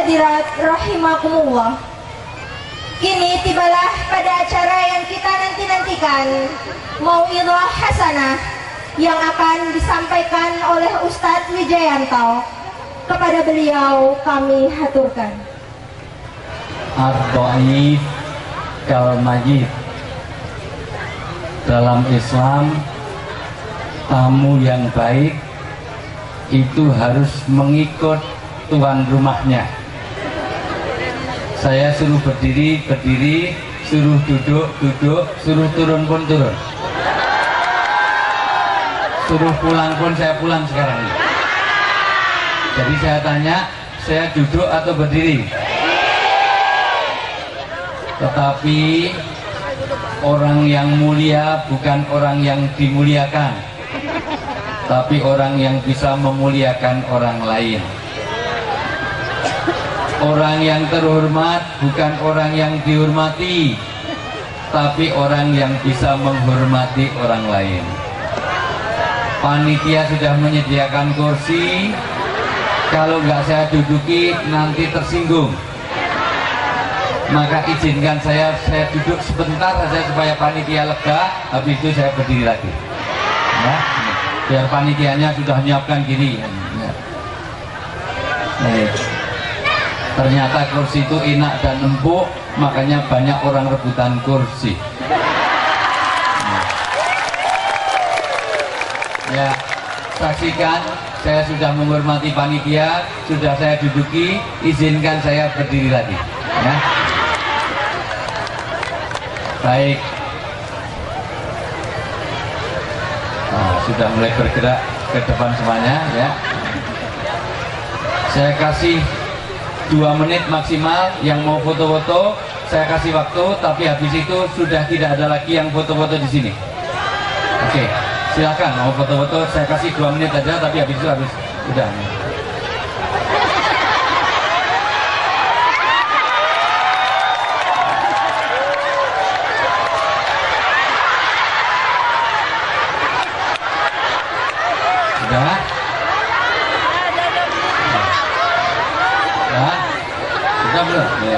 hadirat rahimakumullah, kini tibalah pada acara yang kita nanti-nantikan, Mau'idhah Hasanah yang akan disampaikan oleh Ustadz Wijayanto. Kepada beliau kami haturkan. Ar-Dhaif kal Majid. Dalam Islam, tamu yang baik itu harus mengikut tuan rumahnya. Saya suruh berdiri, berdiri, suruh duduk, duduk, suruh turun pun turun, suruh pulang pun saya pulang sekarang ini. Jadi saya tanya, saya duduk atau berdiri? Tetapi orang yang mulia bukan orang yang dimuliakan, tapi orang yang bisa memuliakan orang lain. Orang yang terhormat bukan orang yang dihormati, tapi orang yang bisa menghormati orang lain. Panitia sudah menyediakan kursi, kalau nggak saya duduki nanti tersinggung. Maka izinkan saya duduk sebentar saja supaya panitia lega, habis itu saya berdiri lagi. Ya, biar panitianya sudah menyiapkan gini. Ternyata kursi itu enak dan empuk, makanya banyak orang rebutan kursi. Ya, saksikan, saya sudah menghormati panitia, sudah saya duduki, izinkan saya berdiri lagi. Ya. Baik. Nah, sudah mulai bergerak ke depan semuanya, ya. Saya kasih 2 menit maksimal, yang mau foto-foto saya kasih waktu, tapi habis itu sudah tidak ada lagi yang foto-foto di sini. Oke, silakan mau foto-foto, saya kasih 2 menit aja, tapi habis itu udah. Sudah? Sudah belum? Ya.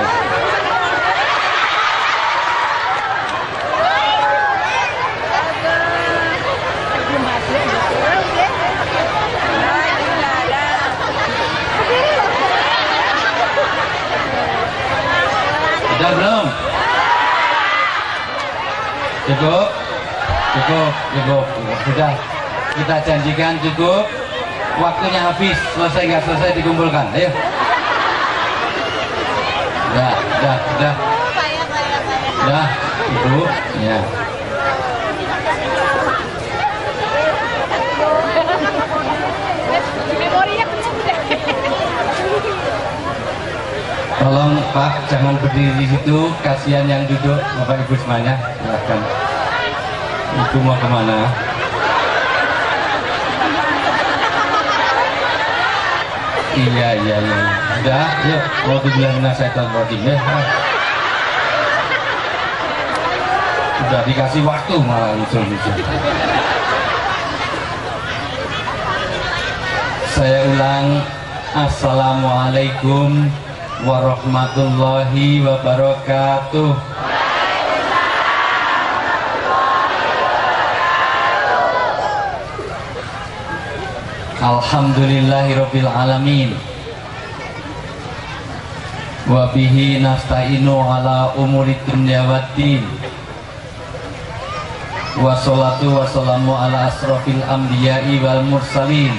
Sudah belum? Cukup? Cukup. Sudah. Kita janjikan cukup. Waktunya habis. Selesai nggak selesai dikumpulkan. Ayo. Udah. Udah, Ibu. Ya. Tolong Pak, jangan berdiri di situ, kasihan yang duduk. Bapak Ibu semuanya, silakan. Ibu mau kemana? Iya. Udah, yuk. Mau dibilang nasihat roti ya. Udah dikasih waktu malah lucu. Saya ulang. Assalamualaikum warahmatullahi wabarakatuh. Alhamdulillahirabbil alamin. Wa bihi nasta'inu ala umuri dunya waddin. Wassalatu wassalamu ala asrofil anbiya'i wal mursalin,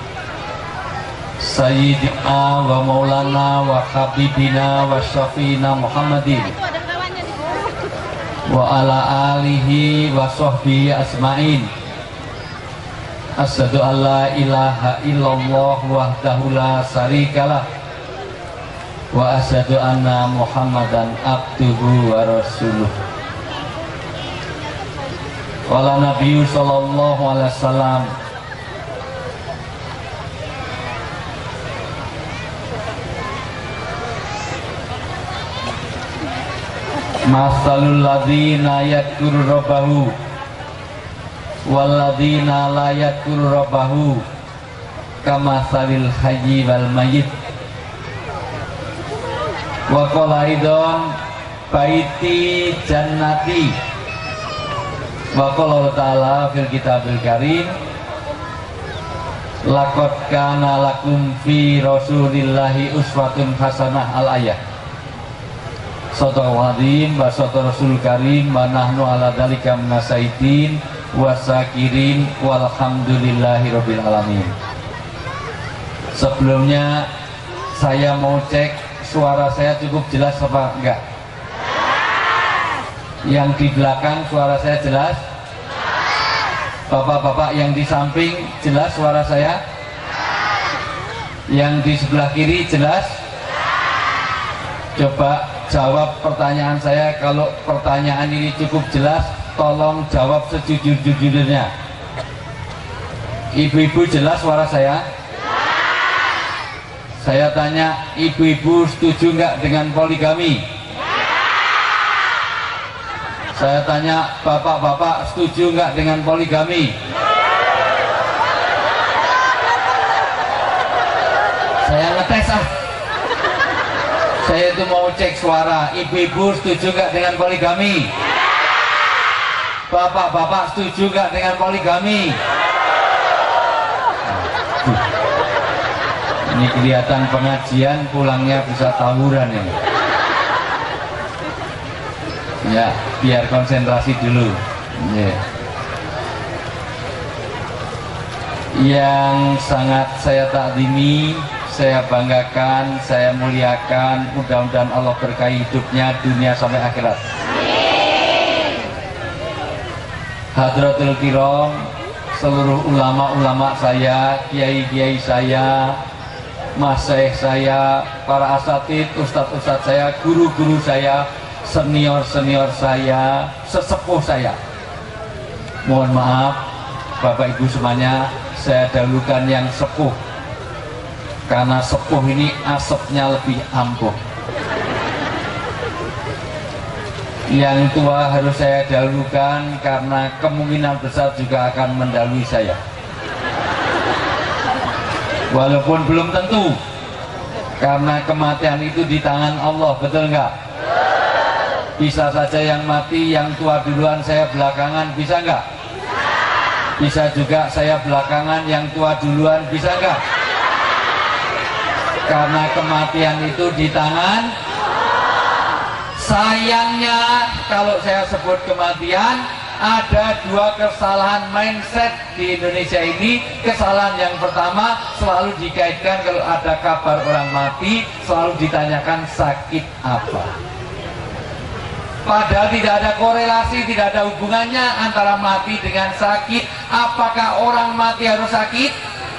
sayyidina wa maulana wa habibina wa syafiina Muhammadin wa ala alihi wa sahbihi asma'in. Asyhadu an la ilaha illallah wahdahu la syarikalah wa asyhadu anna Muhammadan abduhu wa rasuluh. Qala Nabi sallallahu alaihi wasallam, masalul ladzina yadhkuru rabbahu walladzina la yadhkuru rabbahu kamasalil hayyi wal mayyit. Wa qala idon baiti jannati. Wa qala ta'ala fil kitabil karim laqad kana lakum fi rasulillahi uswatun hasanah al-ayah. Sadaqallahul azim wa sadaqa rasul karim wa nahnu ala dzalika minasyaitin wasakirin walhamdulillahi rabbil alamin. Sebelumnya saya mau cek suara saya cukup jelas apa enggak? Yang di belakang suara saya jelas? Bapak-bapak yang di samping jelas suara saya? Yang di sebelah kiri jelas? Coba jawab pertanyaan saya. Kalau pertanyaan ini cukup jelas, tolong jawab sejujur-jujurnya. Ibu-ibu jelas suara saya? Saya tanya, ibu-ibu setuju nggak dengan poligami? Saya tanya, bapak-bapak setuju nggak dengan poligami? Saya ngetes ah. Saya itu mau cek suara. Ibu-ibu setuju nggak dengan poligami? Bapak-bapak setuju nggak dengan poligami? Ini kelihatan pengajian, pulangnya bisa tawuran ini. Ya, biar konsentrasi dulu. Yeah. Yang sangat saya takzimi, saya banggakan, saya muliakan, mudah-mudahan Allah berkahi hidupnya dunia sampai akhirat. Hadratul Kiram, seluruh ulama-ulama saya, kiai-kiai saya, masyaikh saya, para asatid, ustadz-ustadz saya, guru-guru saya, senior-senior saya, sesepuh saya. Mohon maaf Bapak Ibu semuanya, saya dahulukan yang sepuh karena sepuh ini asapnya lebih ampuh. Yang tua harus saya dahulukan karena kemungkinan besar juga akan mendahului saya, walaupun belum tentu, karena kematian itu di tangan Allah. Betul nggak? Bisa saja yang mati yang tua duluan, saya belakangan, bisa nggak? Bisa juga saya belakangan yang tua duluan, bisa nggak? Karena kematian itu di tangan. Sayangnya kalau saya sebut kematian, ada dua kesalahan mindset di Indonesia ini. Kesalahan yang pertama, selalu dikaitkan kalau ada kabar orang mati, selalu ditanyakan sakit apa. Padahal tidak ada korelasi, tidak ada hubungannya antara mati dengan sakit. Apakah orang mati harus sakit?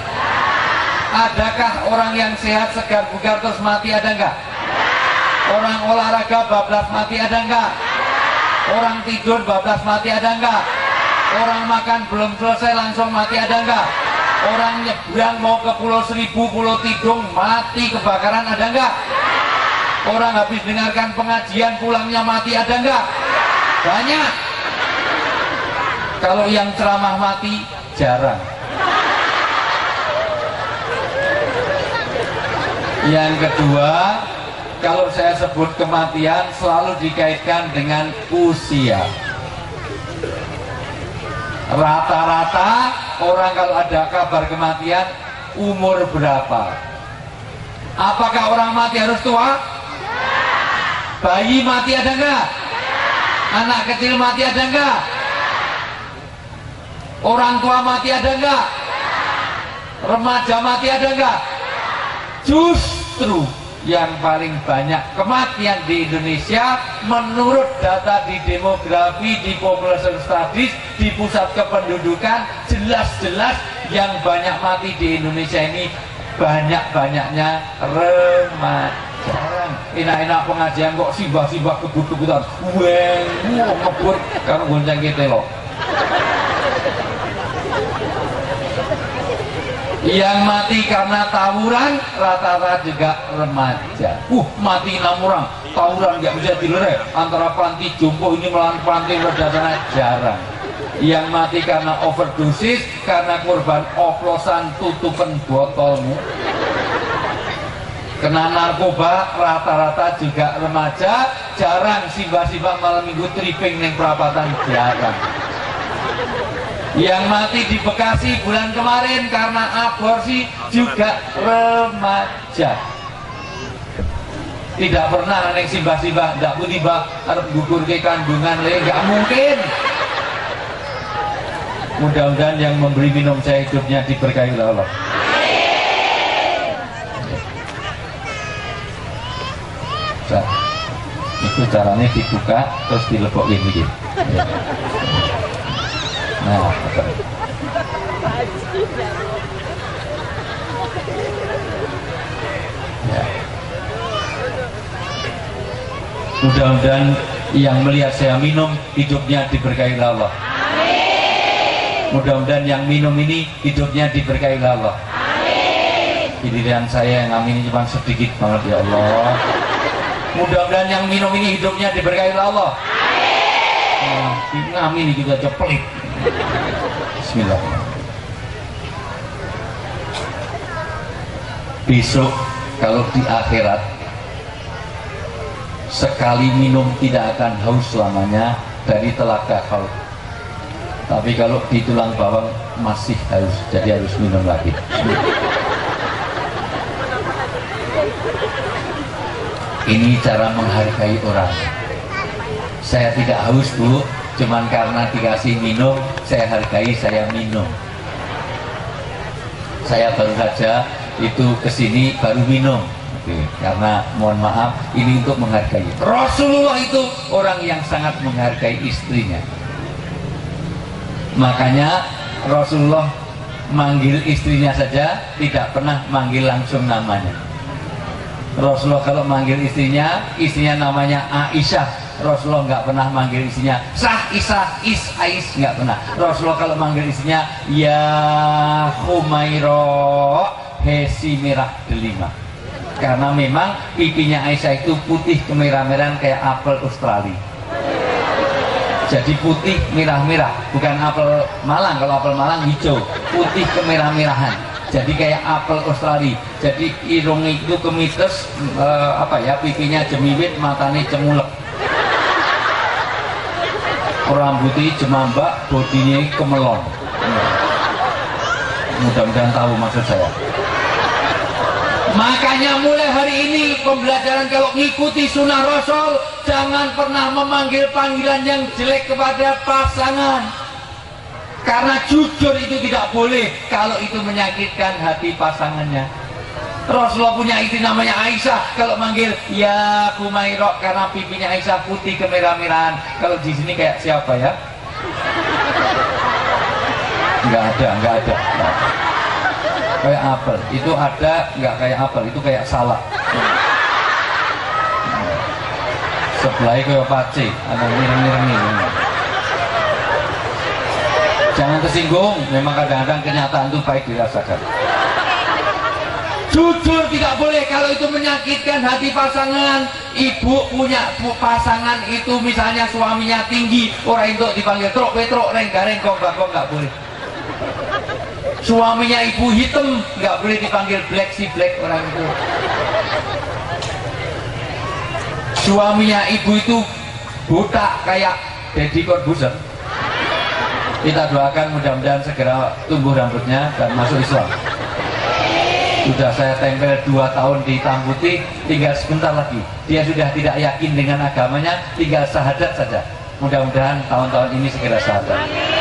Adakah orang yang sehat, segar, bugar terus mati, ada enggak? Orang olahraga bablas mati, ada enggak? Orang tidur bablas mati, ada enggak? Orang makan belum selesai langsung mati, ada enggak? Orang nyebrang mau ke Pulau Seribu, Pulau Tidung mati kebakaran, ada enggak? Orang habis dengarkan pengajian pulangnya mati, ada enggak? Banyak. Kalau yang ceramah mati jarang. Yang kedua, kalau saya sebut kematian selalu dikaitkan dengan usia. Rata-rata orang kalau ada kabar kematian umur berapa? Apakah orang mati harus tua? Bayi mati ada enggak? Anak kecil mati ada enggak? Orang tua mati ada enggak? Remaja mati ada enggak? Justru yang paling banyak kematian di Indonesia menurut data di demografi, di population studies, di pusat kependudukan, jelas-jelas yang banyak mati di Indonesia ini banyak-banyaknya remaja. Enak-enak pengajian kok simbah-simbah kebut-kebutan, weng, ngebut karena gonceng kita loh. Yang mati karena tawuran rata-rata juga remaja. Mati 6 orang, tawuran nggak bisa dilerek antara panti jompo ini melawan panti Redasana, jarang. Yang mati karena overdosis, karena korban oplosan tutupan botolmu. kena narkoba rata-rata juga remaja, jarang simbah-simbah malam minggu tripping neng perapatan, jarang. Yang mati di Bekasi bulan kemarin karena aborsi juga remaja. Tidak pernah neng simbah-simbah ndak putih bah harus gugur ke kandungan le, nggak mungkin. Mudah-mudahan yang memberi minum saya hidupnya diberkahi oleh Allah. Nah, itu caranya dibuka terus dilebokin gitu. Nah, ya. Mudah-mudahan yang melihat saya minum hidupnya diberkahi oleh Allah. Mudah-mudahan yang minum ini hidupnya diberkahi oleh Allah. Giliran saya yang ngamin cuma sedikit banget ya Allah. Mudah-mudahan yang minum ini hidupnya diberkahi oleh Allah. Ngamin juga aja pelit. Bismillah. Besok kalau di akhirat sekali minum tidak akan haus selamanya dari telaga khaut. Tapi kalau di tulang bawang masih haus, jadi harus minum lagi. Ini cara menghargai orang. Saya tidak haus bu, cuman karena dikasih minum, saya hargai, saya minum. Saya baru saja itu kesini baru minum. Oke, karena mohon maaf, ini untuk menghargai. Rasulullah itu orang yang sangat menghargai istrinya. Makanya Rasulullah manggil istrinya saja tidak pernah manggil langsung namanya. Rasulullah kalau manggil istrinya namanya Aisyah. Rasulullah nggak pernah manggil istrinya Sah Isah Is Ais, nggak pernah. Rasulullah kalau manggil istrinya Ya Humairo Hesi Merah Delima. Karena memang pipinya Aisyah itu putih kemerah-merahan kayak apel Australia. Jadi putih merah-merah, bukan apel Malang. Kalau apel Malang hijau, putih kemerah-merahan. Jadi kayak apel Australia. Jadi irungnya itu kemites, pipinya jemiwit, matanya cemulek. Rambutnya jemambak, bodinya kemelon. Mudah-mudahan tahu maksud saya. Makanya mulai hari ini pembelajaran kalau mengikuti sunnah Rasul, jangan pernah memanggil panggilan yang jelek kepada pasangan. Karena jujur itu tidak boleh kalau itu menyakitkan hati pasangannya. Rasulullah punya istri namanya Aisyah, kalau manggil Ya Kumairo karena pipinya Aisyah putih kemerah-merahan. Kalau di sini kayak siapa ya? Nggak ada. Kayak apel, itu ada nggak kayak apel, itu kayak salak. Sebelahnya kayak pace, ada mireng-mireng ini. Jangan tersinggung, memang kadang-kadang kenyataan itu baik dirasakan. Jujur tidak boleh kalau itu menyakitkan hati pasangan. Ibu punya pasangan itu misalnya suaminya tinggi, orang itu dipanggil trok petrok reng-gareng kok nggak boleh. Suaminya ibu hitam nggak boleh dipanggil black si black orang itu. Suaminya ibu itu botak kayak Deddy Corbuzier. Kita doakan mudah-mudahan segera tumbuh rambutnya dan masuk Islam. Sudah saya tempel 2 tahun di hitam putih, tinggal sebentar lagi dia sudah tidak yakin dengan agamanya, tinggal syahadat saja. Mudah-mudahan tahun-tahun ini segera syahadat.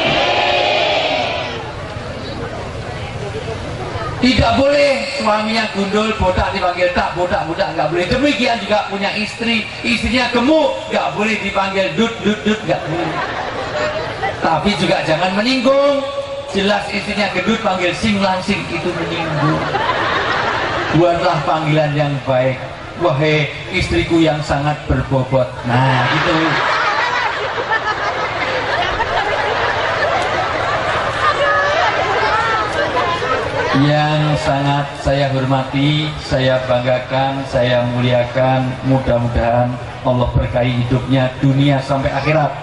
Tidak boleh suaminya gundul botak dipanggil tak botak nggak boleh. Demikian juga punya istri, istrinya gemuk nggak boleh dipanggil dut nggak boleh. Tapi juga jangan menyinggung. Jelas istrinya gendut panggil sing langsing, itu menyinggung. Buatlah panggilan yang baik. Wahai istriku yang sangat berbobot. Nah gitu. Yang sangat saya hormati, saya banggakan, saya muliakan, mudah-mudahan Allah berkahi hidupnya dunia sampai akhirat.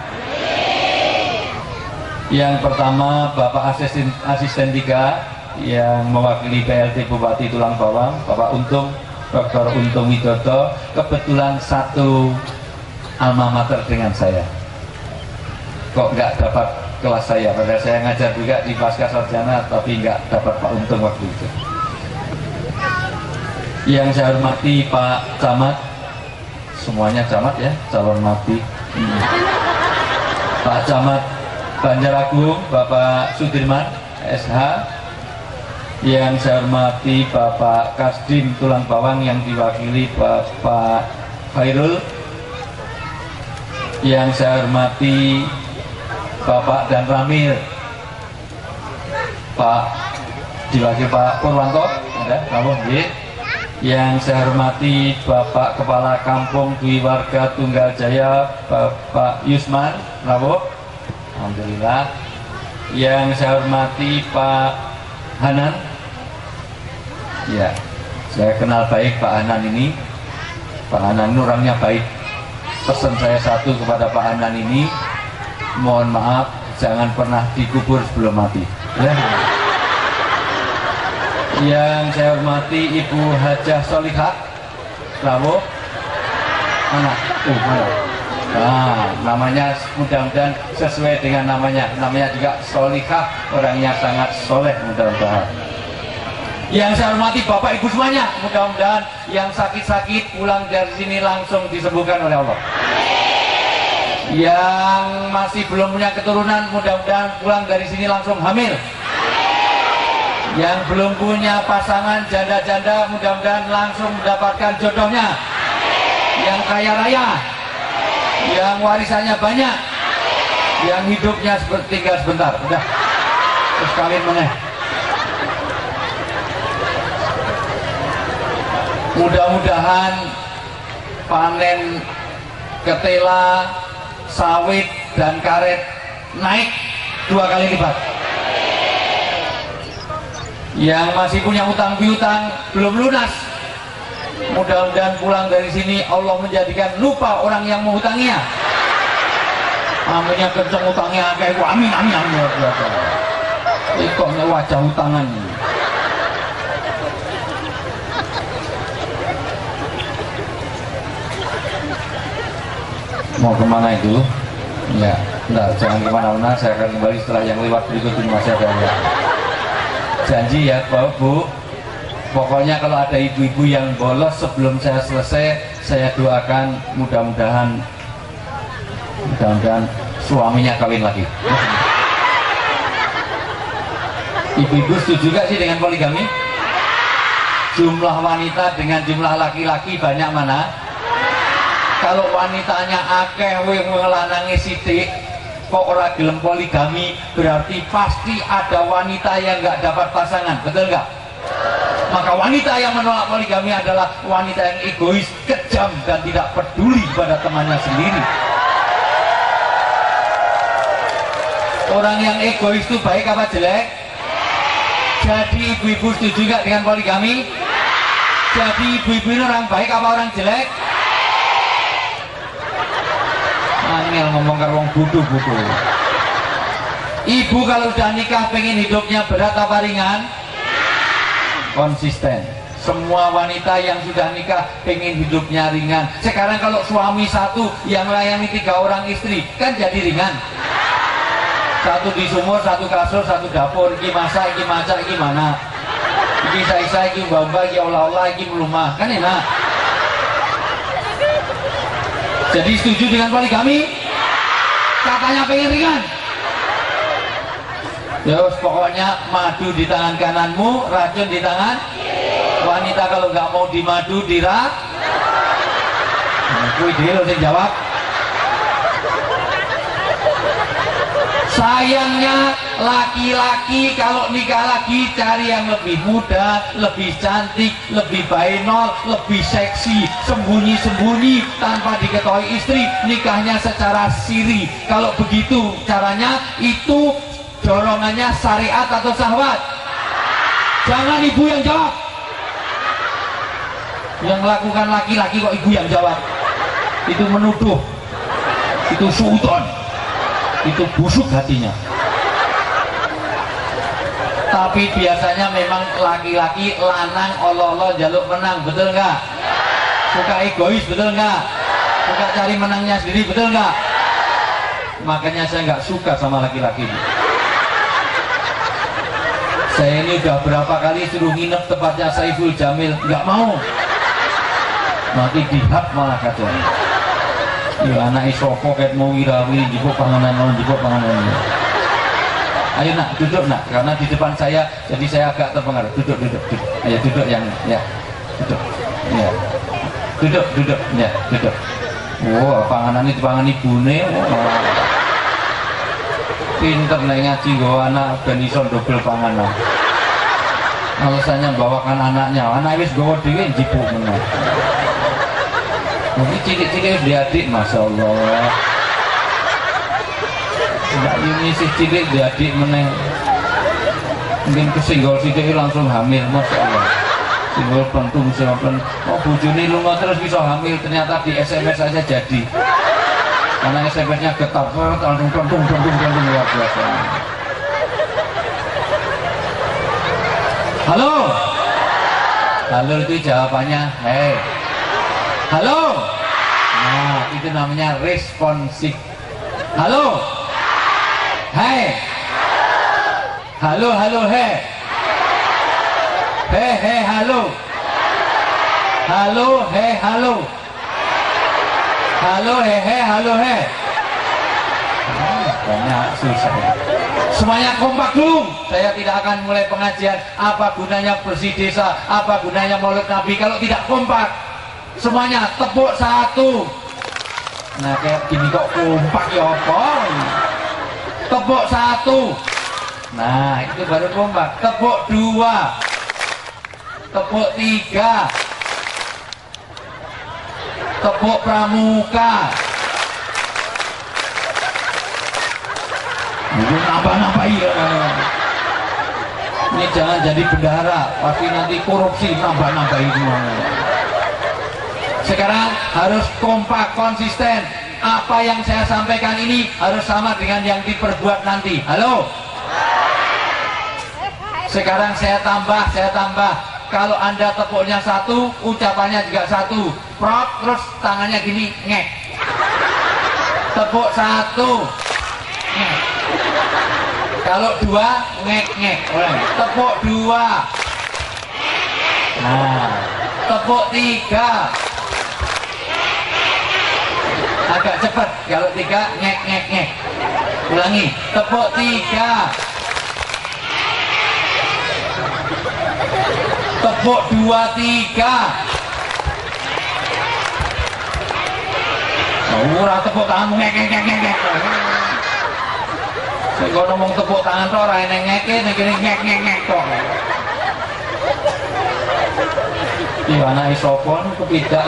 Yang pertama Bapak asisten 3 yang mewakili PLT Bupati Tulang Bawang, Bapak Untung, Dr. Untung Widodo, kebetulan satu alma mater dengan saya. Kok nggak dapat kelas saya, padahal saya ngajar juga di Pasca Sarjana, tapi nggak dapat Pak Untung waktu itu. Yang saya hormati Pak Camat, semuanya camat ya, calon napi. Pak Camat Banjaragung, Bapak Sudirman, SH. Yang saya hormati Bapak Kasdim Tulang Bawang yang diwakili Bapak Khairul. Yang saya hormati Bapak Dan Ramil, Pak diwakili Pak Purwanto, ada, kamu ya. Yang saya hormati Bapak Kepala Kampung Dwi Warga Tunggal Jaya, Bapak Yusman, bravo, alhamdulillah. Yang saya hormati Pak Hanan, ya, saya kenal baik Pak Hanan ini. Pak Hanan ini orangnya baik. Pesan saya satu kepada Pak Hanan ini, mohon maaf, jangan pernah dikubur sebelum mati. Ya. Yang saya hormati Ibu Hajah Solihah, bravo. Mana? Mana? Nah, namanya mudah-mudahan sesuai dengan namanya. Namanya juga Solihah, orangnya sangat soleh mudah-mudahan. Yang saya hormati Bapak Ibu semuanya, mudah-mudahan yang sakit-sakit pulang dari sini langsung disembuhkan oleh Allah. Yang masih belum punya keturunan, mudah-mudahan pulang dari sini langsung hamil. Yang belum punya pasangan janda-janda, mudah-mudahan langsung mendapatkan jodohnya. Yang kaya raya, yang warisannya banyak, yang hidupnya tinggal sebentar, udah terus kawin meneh. Mudah-mudahan panen ketela, sawit dan karet naik 2 kali lipat. Yang masih punya utang piutang belum lunas, mudah-mudahan pulang dari sini Allah menjadikan lupa orang yang menghutanginya. Aminnya kenceng utangnya kayak gua, amin amin amin. Ikutnya wajah hutangan. Mau kemana itu? Ya, enggak, jangan kemana-mana, saya akan kembali setelah yang lewat berikut ini masih ada ya. Janji ya Bapak Bu, pokoknya kalau ada ibu-ibu yang bolos sebelum saya selesai, saya doakan mudah-mudahan suaminya kawin lagi. Ibu-ibu setuju gak sih dengan poligami? Jumlah wanita dengan jumlah laki-laki banyak mana? Kalau wanitanya akeh wing lanange sithik kok ora gelem poligami, berarti pasti ada wanita yang nggak dapat pasangan, betul nggak? Maka wanita yang menolak poligami adalah wanita yang egois, kejam dan tidak peduli pada temannya sendiri. Orang yang egois itu baik apa jelek? Jadi ibu-ibu setuju nggak dengan poligami? Jadi ibu-ibu ini orang baik apa orang jelek? Angel ngomong ke wong butuh-butuh. Ibu kalau udah nikah pengen hidupnya berat apa ringan? Konsisten. Semua wanita yang sudah nikah pengen hidupnya ringan. Sekarang kalau suami satu yang melayani 3 orang istri kan jadi ringan. Satu di sumur, satu kasur, satu dapur. Iki masak, iki masak, iki mana? Iki isa-isa, iki mbak-mbak, iki olah-olah, iki melumah. Kan enak. Jadi setuju dengan poligami? Katanya pengen ringan. Terus pokoknya madu di tangan kananmu, racun di tangan. Wanita kalau nggak mau dimadu dirak. Kuwi dhewe sing jawab. Sayangnya laki-laki kalau nikah lagi cari yang lebih muda, lebih cantik, lebih bainol, lebih seksi, sembunyi-sembunyi tanpa diketahui istri, nikahnya secara siri. Kalau begitu caranya, itu dorongannya syariat atau syahwat? Jangan ibu yang jawab. Yang melakukan laki-laki kok ibu yang jawab? Itu menuduh, itu suudon, itu busuk hatinya. Tapi biasanya memang laki-laki lanang olo-olo jaluk menang, betul nggak? Suka egois, betul nggak? Suka cari menangnya sendiri, betul nggak? Makanya saya nggak suka sama laki-laki. Saya ini udah berapa kali suruh nginep tempatnya Saiful Jamil, nggak mau. Nanti dihap malah kacau. Ya anak isopo kayak mau wirawiri jipuk panganan, jipuk panganan. Ayo nak, duduk nak, karena di depan saya, jadi saya agak terpengaruh. Duduk. Ayo duduk yang, ya, duduk. Ya, duduk. Ya, duduk. Wah, panganan ini pangan ibune. Pinter nih ngaji gue anak ben iso double panganan. Alasannya bawakan anaknya, anak wis gue dewe jipuk meneh. Mungkin cilik-cilik diadik, masya Allah. Mbak Yuni si cilik diadik meneh. Mungkin kesinggol sidik langsung hamil, masya Allah. Singgol pentung siapa? Oh bujuni lunga terus bisa hamil, ternyata di SMS saja jadi. Karena SMS-nya getap, langsung pentung luar biasa. Halo itu jawabannya, hei. Halo. Nah, itu namanya responsif. Halo. Hai. Halo, hei. Hei, halo. Halo, hei, halo. Halo, halo, banyak susah. Semuanya kompak dulu. Saya tidak akan mulai pengajian. Apa gunanya bersih desa? Apa gunanya maulid Nabi kalau tidak kompak? Semuanya tepuk satu. Nah kayak gini kok kompak ya apa? Tepuk satu. Nah itu baru kompak. Tepuk dua. Tepuk tiga. Tepuk pramuka. Ini nambah-nambah ya. Ini jangan jadi bendahara, pasti nanti korupsi nambah-nambahin semuanya. Sekarang harus kompak, konsisten. Apa yang saya sampaikan ini harus sama dengan yang diperbuat nanti. Halo? Sekarang saya tambah. Kalau Anda tepuknya satu, ucapannya juga satu. Prot, terus tangannya gini, ngek. Tepuk satu, ngek. Kalau dua, ngek. Tepuk dua. Nah, tepuk tiga. Agak cepat. Kalau tiga, ngek. Ulangi. Tepuk tiga. Tepuk dua, tiga. Murah tepuk tanganmu ngek. Kalau ngomong tepuk tangan tuh orang yang ngek kok. Iya anak isopon kepidak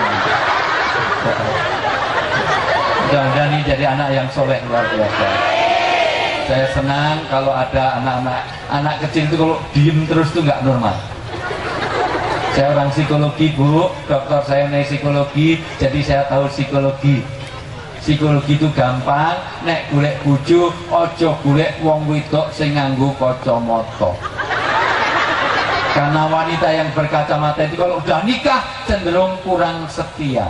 dan ini jadi anak yang soleh luar biasa. Saya senang kalau ada anak kecil itu kalau diem terus tuh nggak normal. Saya orang psikologi bu, dokter saya nih psikologi, jadi saya tahu psikologi. Psikologi itu gampang, nek golek bojo ojo golek wong wedok sing nganggo kacamata. Karena wanita yang berkacamata itu kalau udah nikah cenderung kurang setia.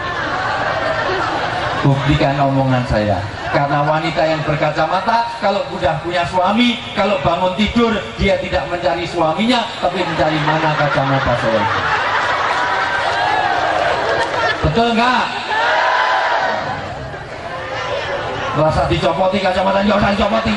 Buktikan omongan saya. Karena wanita yang berkacamata kalau udah punya suami, kalau bangun tidur dia tidak mencari suaminya, tapi mencari mana kacamata saya. Betul nggak? Rasa dicopoti kacamata, nggak usah dicopoti.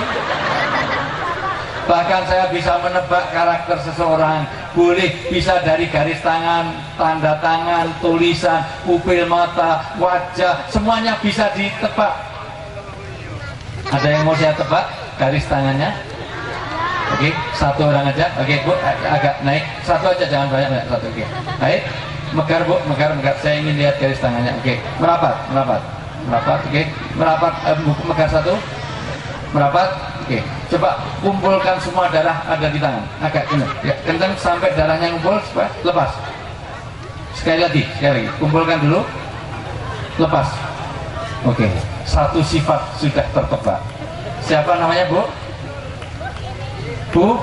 Bahkan saya bisa menebak karakter seseorang. Boleh bisa dari garis tangan, tanda tangan, tulisan, pupil mata, wajah, semuanya bisa ditebak. Ada yang mau saya tebak garis tangannya? Oke, satu orang aja. Oke bu, agak naik. Satu aja, jangan banyak. Satu, oke. Baik, megar bu, megar. Saya ingin lihat garis tangannya. Oke, merapat. Oke, merapat. Megar satu, merapat. Oke, coba kumpulkan semua darah ada di tangan. Agak ini, ya, kencang sampai darahnya ngumpul. Lepas. Sekali lagi. Kumpulkan dulu. Lepas. Oke, satu sifat sudah tertebak. Siapa namanya bu? Bu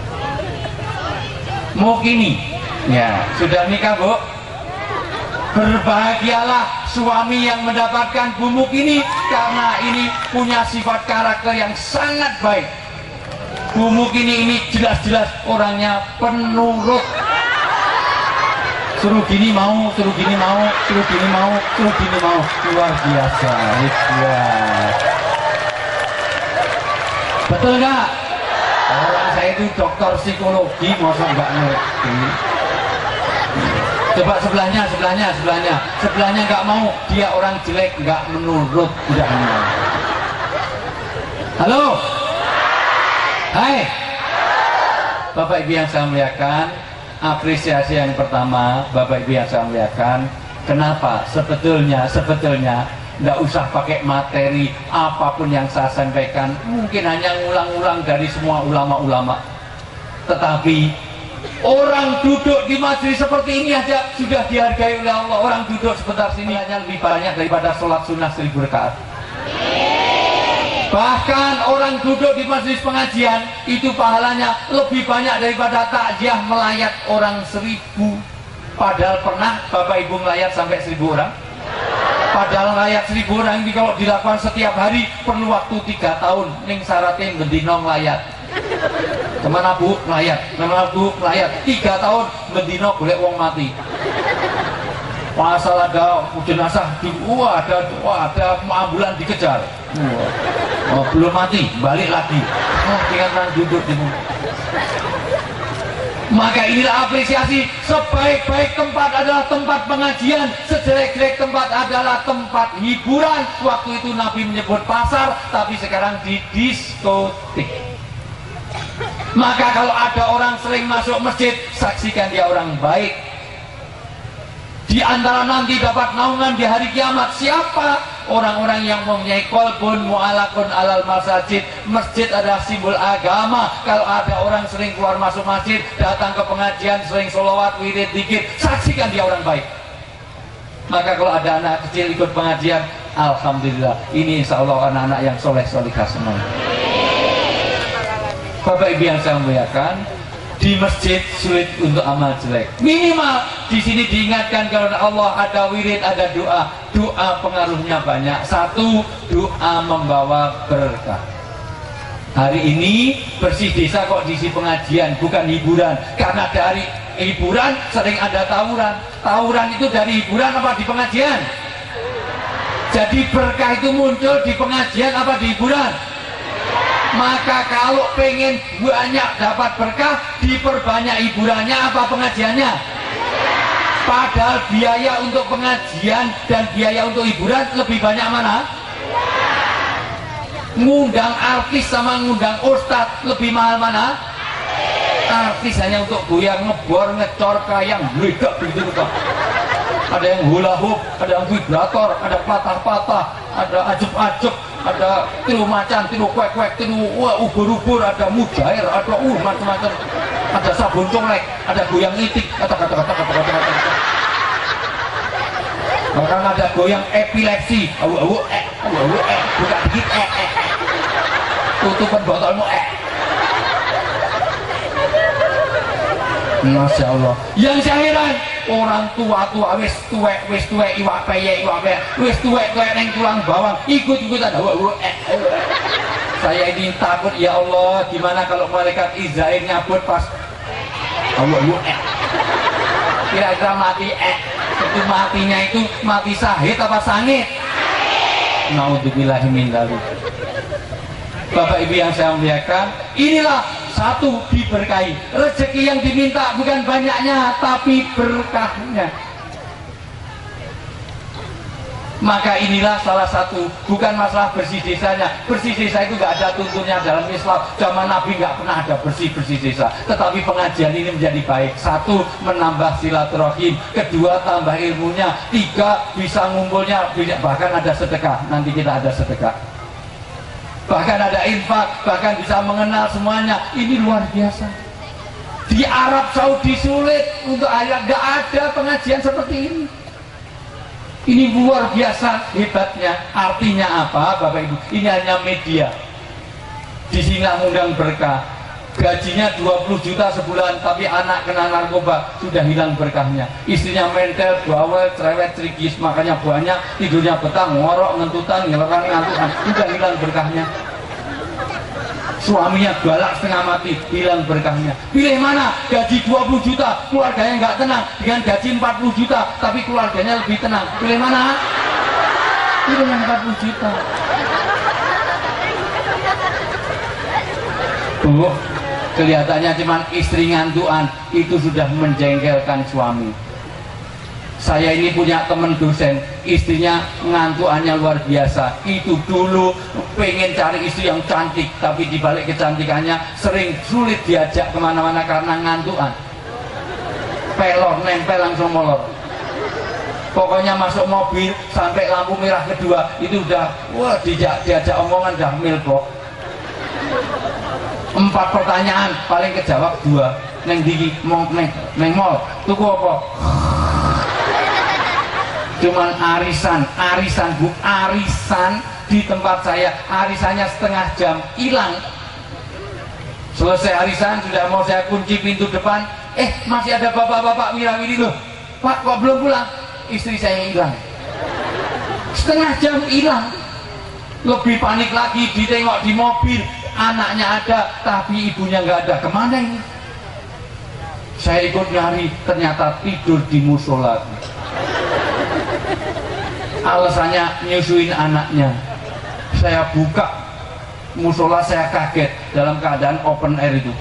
Mukini, ya sudah nikah Bu? Berbahagialah suami yang mendapatkan Bu Mukini, karena ini punya sifat karakter yang sangat baik. Bu Mukini ini jelas-jelas orangnya penurut. Suruh gini mau, suruh gini mau, suruh gini mau, suruh gini mau. Luar biasa. Ya. Betul nggak? Orang saya itu dokter psikologi, masa nggak ngerti. Coba sebelahnya nggak mau, dia orang jelek, nggak menurut, tidak mau. Halo, hai, Bapak Ibu yang saya muliakan, apresiasi yang pertama, Bapak Ibu yang saya muliakan, kenapa? Sebetulnya nggak usah pakai materi apapun yang saya sampaikan, mungkin hanya ngulang-ulang dari semua ulama-ulama, tetapi orang duduk di majelis seperti ini aja sudah dihargai oleh Allah. Orang duduk sebentar sini hanya lebih banyak daripada sholat sunnah 1000 rakaat. Bahkan orang duduk di majelis pengajian itu pahalanya lebih banyak daripada takziah melayat orang 1000. Padahal pernah Bapak Ibu melayat sampai 1000 orang. Padahal melayat 1000 orang ini kalau dilakukan setiap hari perlu waktu 3 tahun. Ning syaratnya bendino melayat. Kemana Bu? Melayat. Kemana Bu? Melayat. 3 tahun bendino golek wong mati. Pasal ada jenazah di ada ambulan dikejar. Oh, belum mati, balik lagi. Oh, tinggal duduk di sini. Maka inilah apresiasi. Sebaik-baik tempat adalah tempat pengajian, sejelek-jelek tempat adalah tempat hiburan. Waktu itu Nabi menyebut pasar, tapi sekarang di diskotik. Maka kalau ada orang sering masuk masjid, saksikan dia orang baik. Di antara nanti dapat naungan di hari kiamat siapa? Orang-orang yang mempunyai qalbun mu'alakun alal masajid. Masjid adalah simbol agama. Kalau ada orang sering keluar masuk masjid, datang ke pengajian, sering sholawat, wirid, dzikir, saksikan dia orang baik. Maka kalau ada anak kecil ikut pengajian, alhamdulillah, ini insya Allah anak-anak yang soleh-solihah semua. Bapak Ibu yang saya muliakan, di masjid sulit untuk amal jelek. Minimal di sini diingatkan kalau Allah ada wirid, ada doa. Doa pengaruhnya banyak. Satu, doa membawa berkah. Hari ini bersih desa kok diisi pengajian, bukan hiburan. Karena dari hiburan sering ada tawuran. Tawuran itu dari hiburan apa di pengajian? Jadi berkah itu muncul di pengajian apa di hiburan? Maka kalau pengen banyak dapat berkah, diperbanyak hiburannya apa pengajiannya? Padahal biaya untuk pengajian dan biaya untuk hiburan lebih banyak mana? Ngundang artis sama ngundang ustadz lebih mahal mana? Artis hanya untuk goyang, ngebor, ngecor, kayang, beda begitu kok. Ada yang hula hoop, ada yang vibrator, ada patah-patah, ada ajup-ajup, ada tiru macan, tiru kuek-kuek, tiru ubur-ubur, ada mujair, ada macam-macam, ada sabun colek, ada goyang itik, kata-kata. Bahkan ada goyang epilepsi, buka dikit, tutupan botolmu, Masya Allah. Yang saya heran, orang tua wis tuwek iwak peye wis tuwek neng tulang bawang ikut-ikutan saya ini takut, ya Allah, gimana kalau malaikat Israel nyabut pas kira-kira mati itu matinya itu mati sahid apa sangit? Naudzubillahi min dzalik. Bapak Ibu yang saya muliakan, inilah satu, diberkahi. Rezeki yang diminta bukan banyaknya, tapi berkahnya. Maka inilah salah satu, bukan masalah bersih desanya. Bersih desa itu nggak ada tuntunnya dalam Islam. Zaman Nabi nggak pernah ada bersih-bersih desa. Tetapi pengajian ini menjadi baik. Satu, menambah silaturahim. Kedua, tambah ilmunya. Tiga, bisa ngumpulnya. Bahkan ada sedekah. Nanti kita ada sedekah. Bahkan ada infak, bahkan bisa mengenal semuanya. Ini luar biasa. Di Arab Saudi sulit untuk ayat, nggak ada pengajian seperti ini. Ini luar biasa hebatnya. Artinya apa, Bapak Ibu? Ini hanya media. Di sini ngundang berkah. gajinya 20 juta sebulan, tapi anak kena narkoba, sudah hilang berkahnya. Istrinya mentel, bawel, cerewet, cerigis, makanya banyak, tidurnya petang, ngorok, ngentutan, ngelerang, ngantukan, sudah hilang berkahnya. Suaminya galak setengah mati, hilang berkahnya. Pilih mana? Gaji 20 juta, keluarganya nggak tenang, dengan gaji 40 juta, tapi keluarganya lebih tenang. Pilih mana? Pilih yang 40 juta. Bu, kelihatannya cuman istri ngantuan, itu sudah menjengkelkan suami. Saya ini punya teman dosen, istrinya ngantuannya luar biasa. Itu dulu pengen cari istri yang cantik, tapi dibalik kecantikannya sering sulit diajak kemana-mana karena ngantuan. Pelor, nempel langsung molor. Pokoknya masuk mobil sampai lampu merah kedua itu udah, wah diajak omongan dah milbok. 4 pertanyaan paling kejawab 2. Neng digi mau neng mall tuku apa? Cuman arisan bu, arisan di tempat saya, arisannya setengah jam hilang. Selesai arisan sudah mau saya kunci pintu depan, masih ada bapak-bapak wirawiri loh. Pak kok belum pulang? Istri saya hilang. Setengah jam hilang. Lebih panik lagi, ditengok di mobil, anaknya ada tapi ibunya nggak ada. Kemana ini? Saya ikut nyari, ternyata tidur di musola. Alasannya nyusuin anaknya. Saya buka musola, saya kaget dalam keadaan open air itu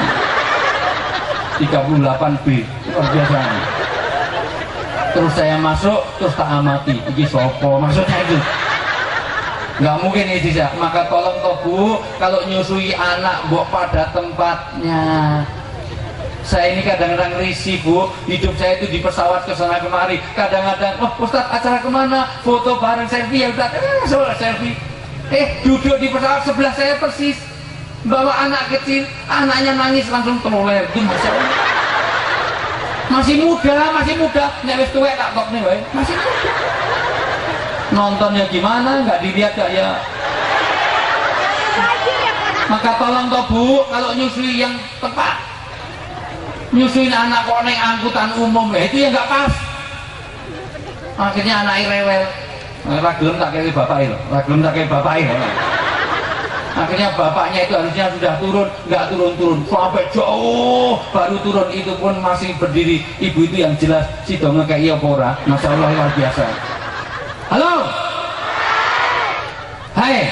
38B, luar biasa. Terus saya masuk, terus tak amati iki sopo, maksudnya itu nggak mungkin ini tidak. Maka tolong toh Bu, kalau nyusui anak mbok pada tempatnya. Saya ini kadang-kadang risih Bu, hidup saya itu di pesawat ke sana kemari. Kadang-kadang, Ustadz acara kemana? Foto bareng selfie ya Ustadz, selfie. Duduk di pesawat sebelah saya persis, bawa anak kecil, anaknya nangis langsung teloler. Itu masih muda, nek wis tuwek tak tok nih, masih muda. Nontonnya gimana? Nggak dilihat gak ya? Maka tolong toh Bu, kalau nyusui yang tepat. Nyusuin anak kok neng angkutan umum itu ya nggak pas. Akhirnya anak rewel. Ragilem tak kayak bapak itu. Akhirnya bapaknya itu harusnya sudah turun, nggak turun sampai jauh baru turun, itu pun masih berdiri. Ibu itu yang jelas si dongeng kayak ora. Masya Allah luar biasa. Halo, hai.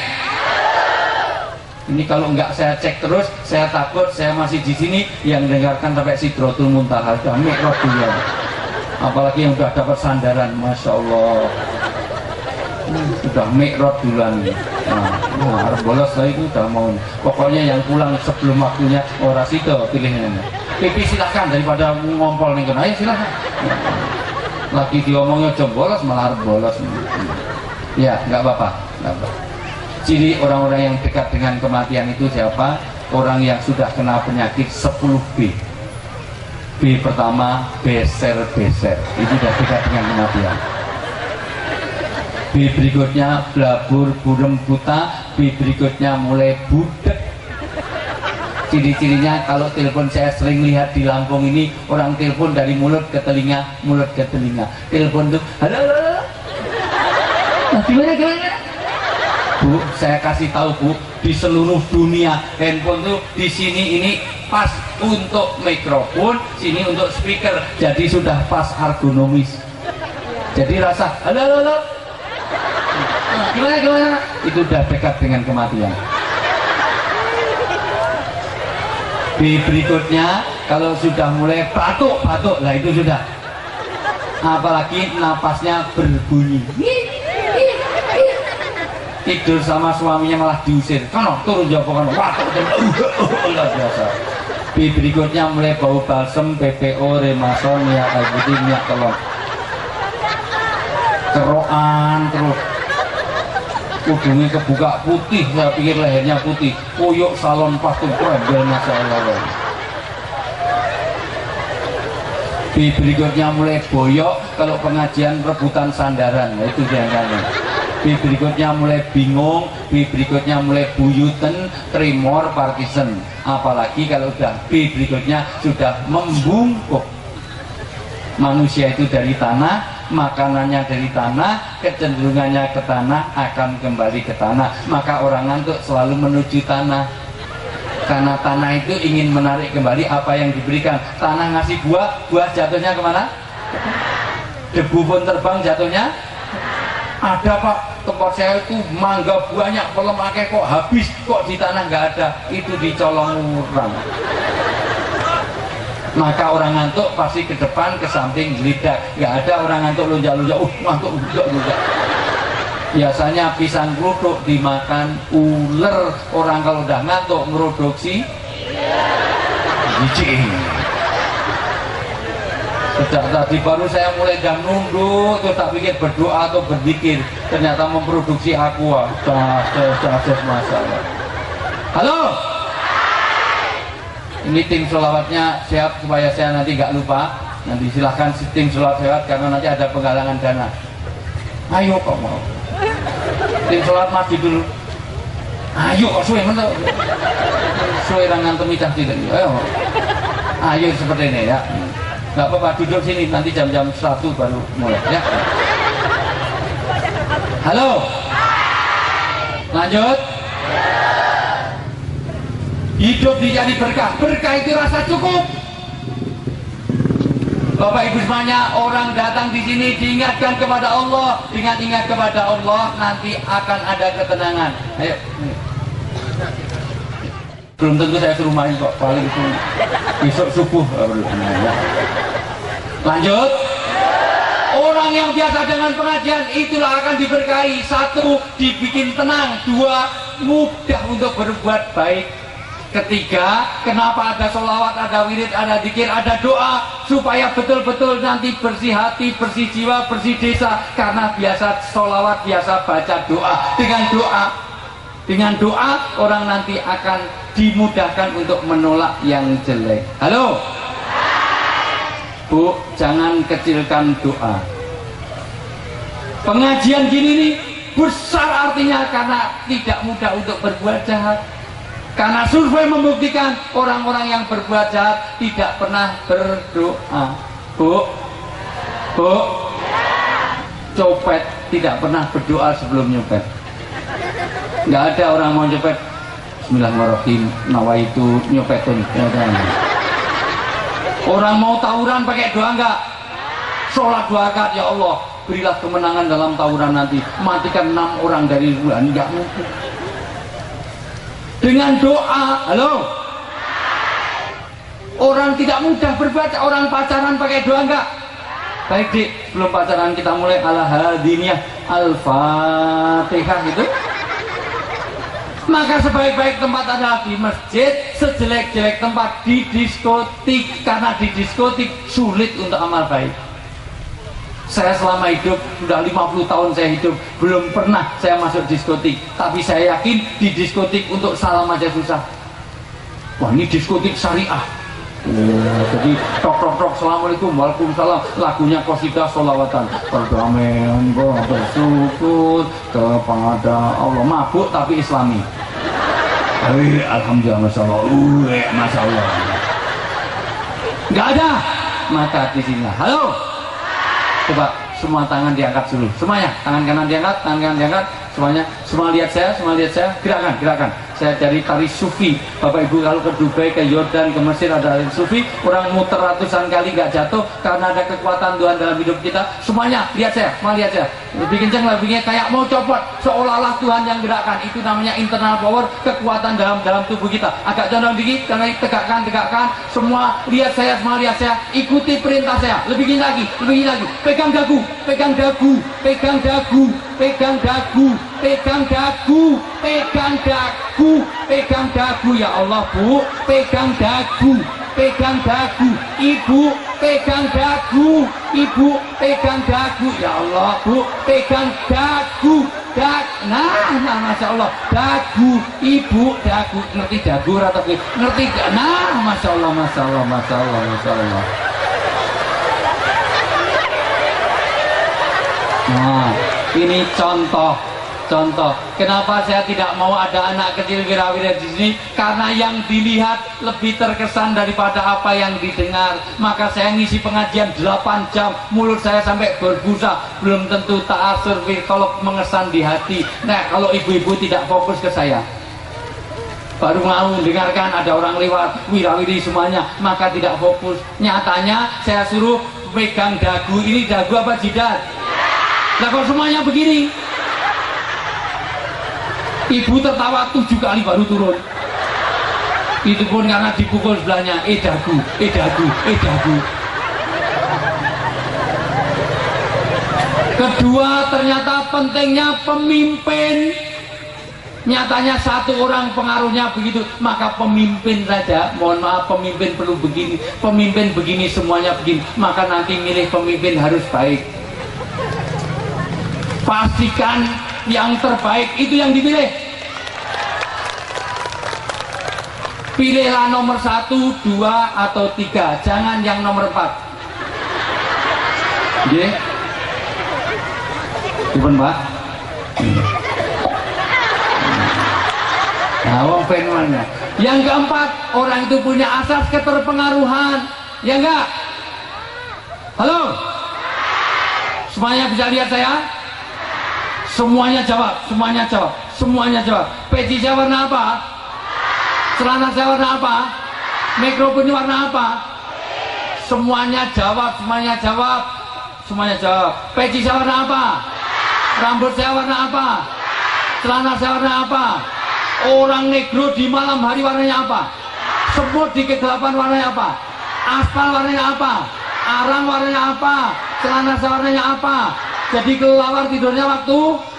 Ini kalau nggak saya cek terus, saya takut saya masih di sini yang dengarkan sampai Sidratul Muntaha, sudah mikrot dia. Apalagi yang sudah dapat sandaran, masya Allah, sudah mikrot duluan. Nah, harus bolos saya itu udah mau. Pokoknya yang pulang sebelum waktunya ora situ pilihnya. Pipi silakan daripada ngompol nih, ayo silakan. Lagi diomongnya jam bolos malah harus bolos. Ya nggak apa-apa, nggak apa. Ciri orang-orang yang dekat dengan kematian itu siapa? Orang yang sudah kena penyakit 10B. B pertama, beser-beser, itu sudah dekat dengan kematian. B berikutnya blabur, burem, buta. B berikutnya mulai budek. Ciri-cirinya kalau telepon, saya sering lihat di Lampung ini, orang telepon dari mulut ke telinga, mulut ke telinga. Telepon tuh, halo, gimana? Bu, saya kasih tahu Bu, di seluruh dunia handphone tuh di sini ini pas untuk mikrofon, sini untuk speaker, jadi sudah pas ergonomis. Jadi rasa halo, gimana? Itu udah dekat dengan kematian. B berikutnya kalau sudah mulai batuk, lah itu sudah. Apalagi napasnya berbunyi. Tidur sama suaminya malah diusir, kono turun jauh kono, watuk luar biasa. B berikutnya mulai bau balsem, PPO, remason, minyak kayu putih, minyak telur, kerokan terus, ujungnya kebuka putih, saya pikir lehernya putih, koyok salon patung keren, masalah. B berikutnya mulai boyok kalau pengajian rebutan sandaran, nah itu jangan. B berikutnya mulai bingung, B berikutnya mulai buyuten, tremor, Parkinson. Apalagi kalau udah B berikutnya sudah membungkuk. Manusia itu dari tanah, makanannya dari tanah, kecenderungannya ke tanah, akan kembali ke tanah. Maka orang ngantuk selalu menuju tanah, karena tanah itu ingin menarik kembali apa yang diberikan. Tanah ngasih buah, buah jatuhnya kemana? Debu pun terbang, jatuhnya ada Pak, tempat saya itu mangga banyak, pelemake kok habis, kok di tanah nggak ada, itu dicolong orang. Maka orang ngantuk pasti ke depan, ke samping, gelidak. Nggak ada orang ngantuk lonjak-lonjak, ngantuk lonjak-lonjak. Biasanya pisang keruduk dimakan ular. Orang kalau udah ngantuk ngerodoksi jijik. Sejak tadi baru saya mulai jam nunduk, terus tak pikir berdoa atau berzikir, ternyata memproduksi aqua. Masalah. Halo, ini tim sholawatnya siap supaya saya nanti nggak lupa. Nanti silahkan tim sholawat sehat karena nanti ada penggalangan dana. Ayo kok mau tim sholawat mati dulu. Ayo kok suwe mentok. Suwe rangan temicah tidak. Ayo seperti ini ya. Nggak apa-apa, duduk sini, nanti jam-jam 1 baru mulai ya. Halo, lanjut. Hidup dijadi berkah, berkah itu rasa cukup. Bapak Ibu semuanya, orang datang di sini diingatkan kepada Allah, ingat kepada Allah, nanti akan ada ketenangan. Ayo. Belum tentu saya suruh main kok, paling itu besok subuh. Lanjut. Orang yang biasa dengan pengajian itulah akan diberkahi. 1, dibikin tenang. 2, mudah untuk berbuat baik. 3, kenapa ada sholawat, ada wirid, ada zikir, ada doa, supaya betul-betul nanti bersih hati, bersih jiwa, bersih desa. Karena biasa sholawat, biasa baca doa. Dengan doa orang nanti akan dimudahkan untuk menolak yang jelek. Halo Bu, jangan kecilkan doa. Pengajian gini nih besar artinya karena tidak mudah untuk berbuat jahat. Karena survei membuktikan orang-orang yang berbuat jahat tidak pernah berdoa. Bu, copet tidak pernah berdoa sebelum nyopet. Nggak ada orang mau nyopet Bismillahirrahmanirrahim, nawaitu nyopetun. Orang mau tawuran pakai doa enggak? Sholat 2 rakaat, ya Allah berilah kemenangan dalam tawuran nanti, matikan 6 orang dari bulan. Enggak mungkin. Dengan doa. Halo, orang tidak mudah berbaca. Orang pacaran pakai doa enggak? Baik Dik, sebelum pacaran kita mulai ala hadiniyah al-fatihah itu. Maka sebaik-baik tempat adalah di masjid, sejelek-jelek tempat di diskotik. Karena di diskotik sulit untuk amal baik. Saya selama hidup, sudah 50 tahun saya hidup, belum pernah saya masuk diskotik. Tapi saya yakin di diskotik untuk salam aja susah. Wah, ini diskotik syariah. Jadi tok assalamualaikum, waalaikumsalam, lagunya qasidah sholawatan, perdamaian bersyukur kepada Allah. Mabuk tapi islami. Alhamdulillah, masya Allah, masya Allah. Nggak ada. Maka di sini. Halo, coba semua tangan diangkat dulu, semuanya, tangan kanan diangkat, tangan kanan diangkat, semuanya, semua lihat saya, gerakan. Saya dari tari sufi. Bapak Ibu kalau ke Dubai, ke Yordan, ke Mesir ada tari sufi, orang muter ratusan kali nggak jatuh karena ada kekuatan Tuhan dalam hidup kita. Semuanya lihat saya, lebih kencang, lebih kayak mau copot, seolah-olah Tuhan yang gerakkan. Itu namanya internal power, kekuatan dalam tubuh kita. Agak condong dikit, karena tegakkan. Semua lihat saya, ikuti perintah saya. Lebih gini lagi. Pegang dagu. Pegang dagu ya Allah Bu, pegang dagu, Ibu pegang dagu, ya Allah Bu, pegang dagu, nah masya Allah, dagu, Ibu dagu, ngerti dagu atau ngerti? Nah masya Allah. Nah ini contoh Contoh, kenapa saya tidak mau ada anak kecil wira-wira di sini? Karena yang dilihat lebih terkesan daripada apa yang didengar. Maka saya ngisi pengajian 8 jam, mulut saya sampai berbusa, belum tentu ta'asur kalau mengesan di hati. Nah, kalau ibu-ibu tidak fokus ke saya, baru mau dengarkan ada orang lewat, wira-wiri semuanya, maka tidak fokus. Nyatanya saya suruh pegang dagu, ini dagu apa jidat? Nah, kalau semuanya begini, ibu tertawa 7 kali baru turun. Itu pun karena dipukul sebelahnya, dagu, dagu, dagu. Kedua, ternyata pentingnya pemimpin. Nyatanya satu orang pengaruhnya begitu, maka pemimpin saja, mohon maaf, pemimpin perlu begini, pemimpin begini, semuanya begini, maka nanti milih pemimpin harus baik. Pastikan yang terbaik itu yang dipilih. Pilihlah nomor 1, 2, atau 3, jangan yang nomor 4. Oke? Bukan Pak? Nah, wong fenomena. Yang keempat, orang itu punya asas keterpengaruhan. Ya enggak? Halo? Semuanya bisa lihat saya? Semuanya jawab, semuanya jawab, semuanya jawab. Peci saya warna apa? Celana saya warna apa? Mikrofonnya warna apa? Semuanya jawab, semuanya jawab, semuanya jawab. Peci saya warna apa? Rambut saya warna apa? Celana saya warna apa? Orang negro di malam hari warnanya apa? Semut di kegelapan warnanya apa? Aspal warnanya apa? Arang warnanya apa? Celana saya warnanya apa? Jadi kelelawar tidurnya waktu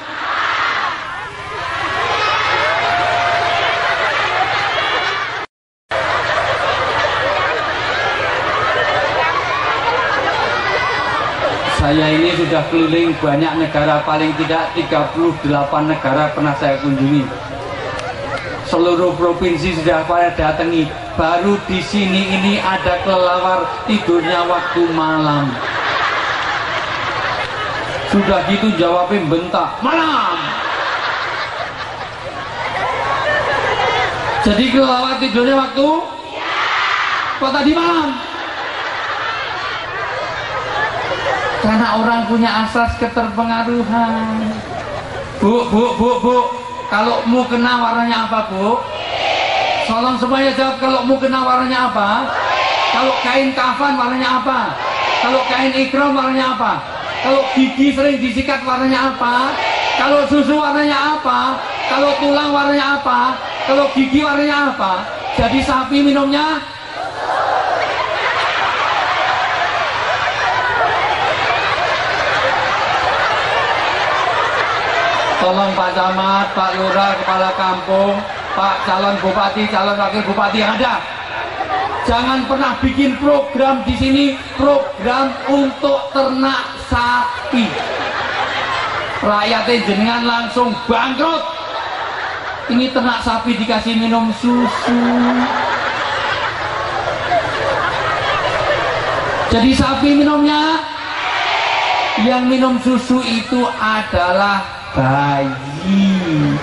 saya ini sudah keliling banyak negara, paling tidak 38 negara pernah saya kunjungi. Seluruh provinsi sudah saya datangi. Baru di sini ini ada kelelawar tidurnya waktu malam. Sudah gitu jawabnya bentak malam. Jadi kelelawar tidurnya waktu kok tadi malam? Karena orang punya asas keterpengaruhan. Bu, kalau mau kena warnanya apa, Bu? Tolong semuanya jawab, kalau mau kena warnanya apa? Kalau kain kafan warnanya apa? Kalau kain ikram warnanya apa? Kalau gigi sering disikat warnanya apa? Kalau susu warnanya apa? Kalau tulang warnanya apa? Kalau gigi warnanya apa? Jadi sapi minumnya tolong Pak Camat, Pak Lurah, Kepala Kampung, Pak calon bupati, calon wakil bupati yang ada, jangan pernah bikin program di sini, program untuk ternak sapi. Rakyatnya jenengan langsung bangkrut. Ini ternak sapi dikasih minum susu. Jadi sapi minumnya, yang minum susu itu adalah bayi.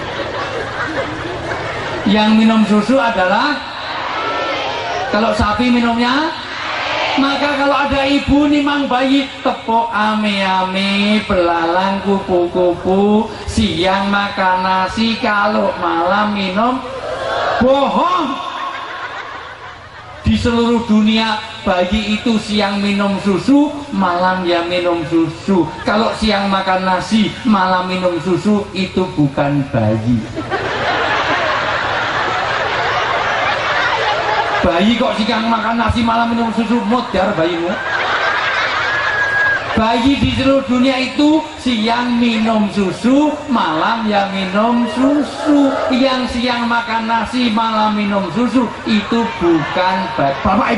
Yang minum susu adalah, kalau sapi minumnya, maka kalau ada ibu nimang bayi, tepuk ame-ame, belalang kupu-kupu, siang makan nasi, kalau malam minum, bohong. Di seluruh dunia bayi itu siang minum susu, malam ya minum susu. Kalau siang makan nasi, malam minum susu, itu bukan bayi. Bayi kok siang makan nasi malam minum susu, modar bayimu. Bayi di seluruh dunia itu siang minum susu, malam ya minum susu. Yang siang makan nasi, malam minum susu, itu bukan bapak.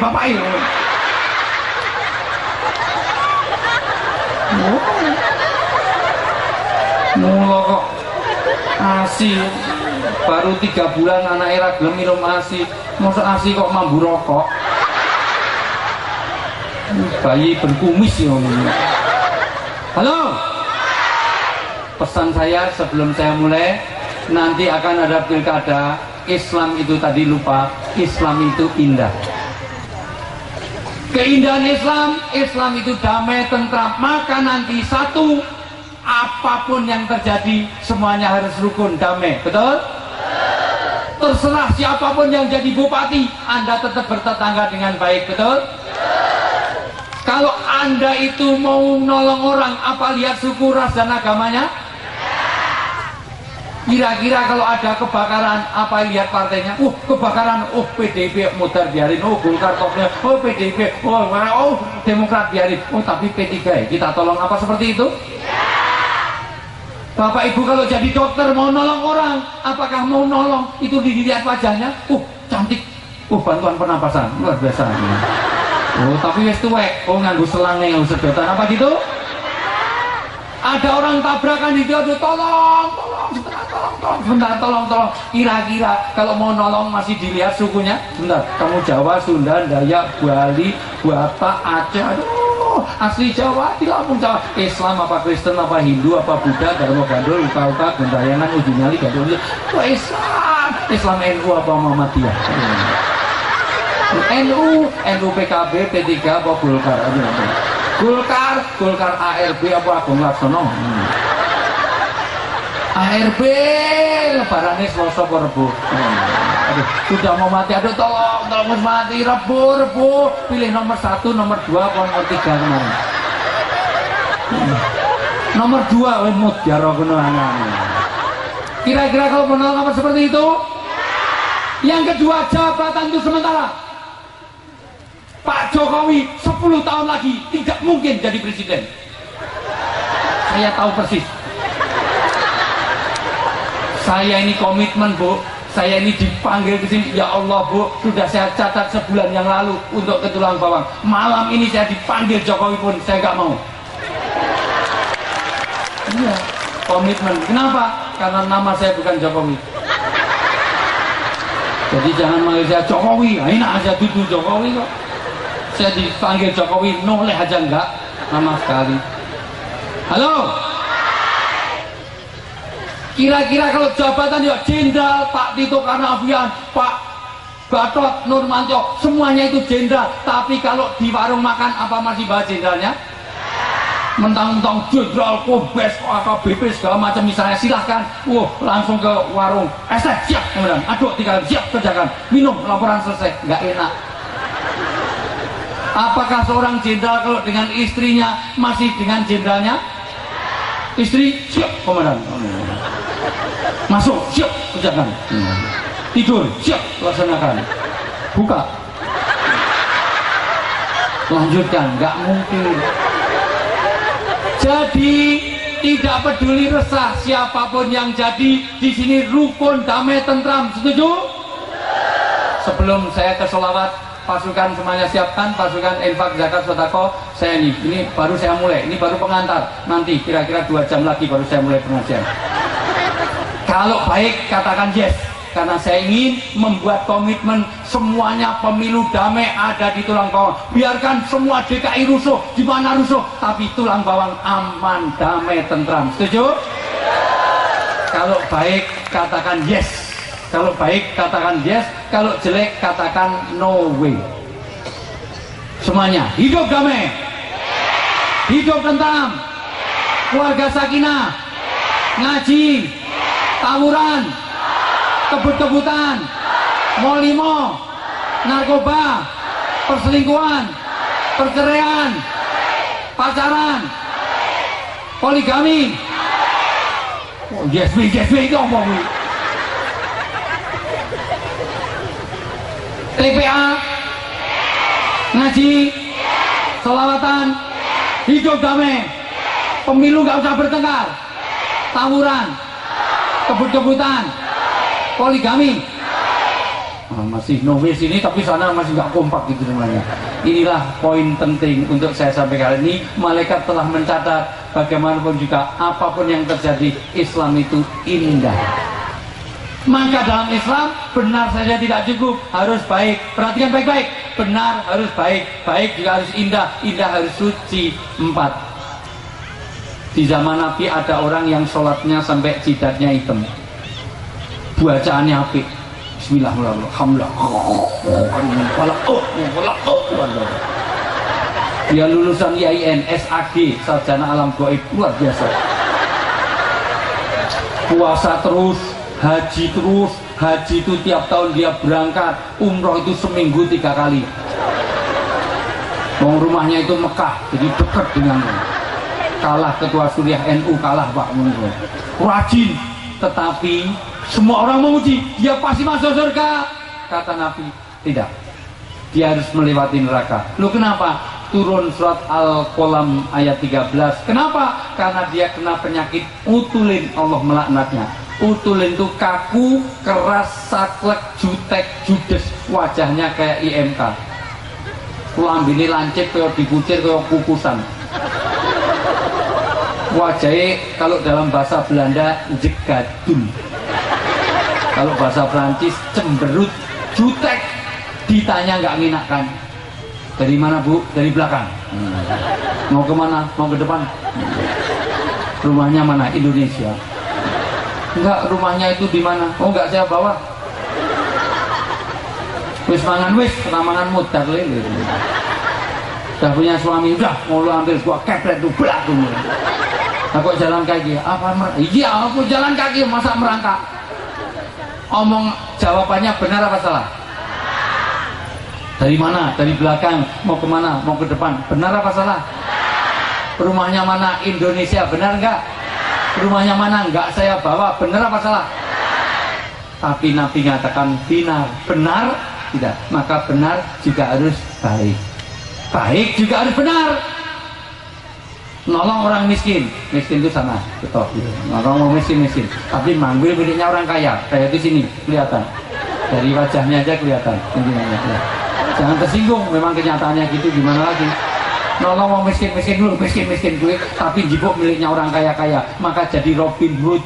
Mula kok asi, baru 3 bulan anak era gelem minum asi. Masa asi kok mambu rokok? Bayi berkumis ya. Halo? pesan saya sebelum saya mulai, nanti akan ada pilkada. Islam itu tadi lupa, Islam itu indah. Keindahan Islam, Islam itu damai, tentram. Maka nanti satu, apapun yang terjadi semuanya harus rukun, damai, betul? Terserah siapapun yang jadi bupati, Anda tetap bertetangga dengan baik, betul? Kalau Anda itu mau nolong orang, apa lihat suku, ras, dan agamanya? Kira-kira kalau ada kebakaran, apa lihat partainya? Kebakaran, PDIP mutar biarin, Golkar topnya, PDIP, Demokrat biarin, tapi P3 ya, kita tolong apa seperti itu? Bapak Ibu kalau jadi dokter mau nolong orang, apakah mau nolong itu dilihat wajahnya? Cantik, bantuan pernapasan, luar biasa. Tapi wis tuwek, nganggo selangnya, nganggo sedotan, apa gitu? Ada orang tabrakan di dia, tolong, kira-kira kalau mau nolong masih dilihat sukunya? Bentar, kamu Jawa, Sunda, Dayak, Bali, Batak, Aceh, asli Jawa, di Lampung Jawa. Islam apa Kristen apa Hindu apa Buddha, Dharma Gandul, Uka-Uka, Gendayangan, Ujung Nyali, Gandul. Islam NU apa Muhammadiyah? NU PKB, P3 apa Golkar? Golkar ARB apa Agung Laksono? ARB lebarannya Selasa apa Rebo? Sudah mau mati, tolong mati, Rebo, pilih nomor 1, nomor 2, nomor 3 kemarin. Nomor 2 mut jaro Kira-kira kalau menolak apa seperti itu? Yang kedua, jabatan itu sementara. Pak Jokowi 10 tahun lagi tidak mungkin jadi presiden. Saya tahu persis. Saya ini komitmen, Bu. Saya ini dipanggil ke sini, ya Allah, Bu, sudah saya catat sebulan yang lalu untuk ke Tulang Bawang. Malam ini saya dipanggil Jokowi pun saya nggak mau. Iya, komitmen. Kenapa? Karena nama saya bukan Jokowi. Jadi jangan manggil saya Jokowi, enak aja duduk Jokowi kok. Saya dipanggil Jokowi, noleh aja enggak, sama sekali. Halo? Kira-kira kalau jabatan ya jenderal, Pak Tito Karnavian, Pak Gatot Nurmantio, semuanya itu jenderal. Tapi kalau di warung makan apa masih bahas jenderalnya? Mentang-mentang jenderal, Kombes, AKBP segala macam misalnya, silahkan. Langsung ke warung. Siap, kemudian aduk 3 siap kerjakan. Minum, laporan selesai. Nggak enak. Apakah seorang jenderal kalau dengan istrinya masih dengan jenderalnya? Istri siap, komandan. Masuk, siap, kerjakan. Tidur, siap, laksanakan. Buka, lanjutkan, nggak mungkin. Jadi tidak peduli resah siapapun yang jadi di sini, rukun, damai, tentram. Setuju? Sebelum saya ke sholawat, pasukan semuanya siapkan, pasukan infak, zakat, sedekah. Saya ini baru saya mulai, ini baru pengantar. Nanti kira-kira 2 jam lagi baru saya mulai pengajian. Kalau baik katakan yes, karena saya ingin membuat komitmen semuanya pemilu damai ada di Tulang Bawang. Biarkan semua DKI rusuh, di mana rusuh, tapi Tulang Bawang aman, damai, tentram. Setuju? Kalau baik katakan yes. Kalau baik katakan yes, kalau jelek katakan no way. Semuanya hidup damai, hidup tentram, keluarga sakinah, ngaji, tawuran, kebut-kebutan, molimo, narkoba, perselingkuhan, perceraian, pacaran, poligami. Yes we itu apa we? TPA, ngaji, sholawatan, hidup damai, pemilu nggak usah bertengkar, tawuran, kebut-kebutan, poligami. Masih no way sini, tapi sana masih nggak kompak gitu semuanya. Inilah poin penting untuk saya sampaikan ini. Malaikat telah mencatat bagaimanapun juga apapun yang terjadi, Islam itu indah. Maka dalam Islam benar saja tidak cukup, harus baik. Perhatikan baik-baik, benar harus baik, baik juga harus indah, indah harus suci. 4. Di zaman Nabi ada orang yang sholatnya sampai jidatnya hitam, bacaannya apik, Bismillahirrahmanirrahim. Dia lulusan IAIN, SAG, sarjana alam gaib, luar biasa. Puasa terus, haji itu tiap tahun dia berangkat, umroh itu seminggu 3 kali. Rumahnya itu Mekah, jadi dekat dengan kalah ketua Suriah NU, kalah Pak Mungo. Rajin, tetapi semua orang memuji dia pasti masuk surga. Kata Nabi, tidak, dia harus melewati neraka. Lu kenapa? Turun surat Al-Qalam ayat 13. Kenapa? Karena dia kena penyakit utulin, Allah melaknatnya. Utulin itu kaku, keras, saklek, jutek, judes, wajahnya kayak IMK. Lambini lancip kayak dikucir kayak kukusan. Wajahnya kalau dalam bahasa Belanda jegadul, kalau bahasa Perancis cemberut, jutek, ditanya nggak nginakkan. Dari mana Bu? Dari belakang. Mau kemana? Mau ke depan? Rumahnya mana? Indonesia. Enggak, rumahnya itu di mana? Oh enggak, saya bawa. Wis mangan wis, mangan mutar lele. Udah punya suami, udah mau lu ambil gua keplet tuh belak tuh. Aku jalan kaki, apa iya aku jalan kaki, masa merangkak? Omong jawabannya benar apa salah? Dari mana? Dari belakang. Mau kemana? Mau ke depan? Benar apa salah? Rumahnya mana? Indonesia. Benar enggak? Rumahnya mana? Enggak saya bawa. Benar apa salah? Tapi Nabi mengatakan benar. Benar? Tidak. Maka benar juga harus baik. Baik juga harus benar. Nolong orang miskin. Miskin itu sana. Betul. Nolong orang miskin. Tapi manggil miliknya orang kaya. Kayak di sini kelihatan. Dari wajahnya aja kelihatan. Jangan tersinggung, memang kenyataannya gitu, gimana lagi. Nolong mau miskin dulu, miskin duit, tapi jibuk miliknya orang kaya, maka jadi Robin Hood.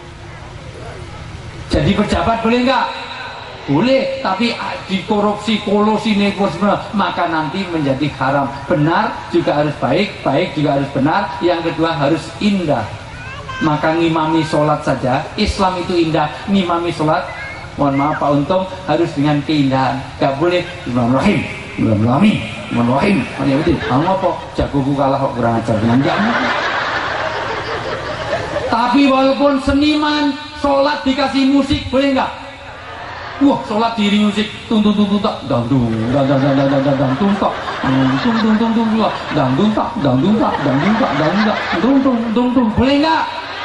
Jadi pejabat boleh enggak? Boleh, tapi dikorupsi, kolusi, negosiasi, maka nanti menjadi haram. Benar juga harus baik, baik juga harus benar. Yang kedua harus indah. Maka ngimami sholat saja, Islam itu indah. Ngimami sholat, mohon maaf Pak Untung, harus dengan keindahan. Gak boleh Bismillahirrahmanirrahim. Kamu apa? Jagoku kalah kok kurang ajar dengan kamu. Tapi walaupun seniman sholat dikasih musik, boleh nggak? Wah, sholat diiringi musik, tung tak, dangdung tak, boleh nggak?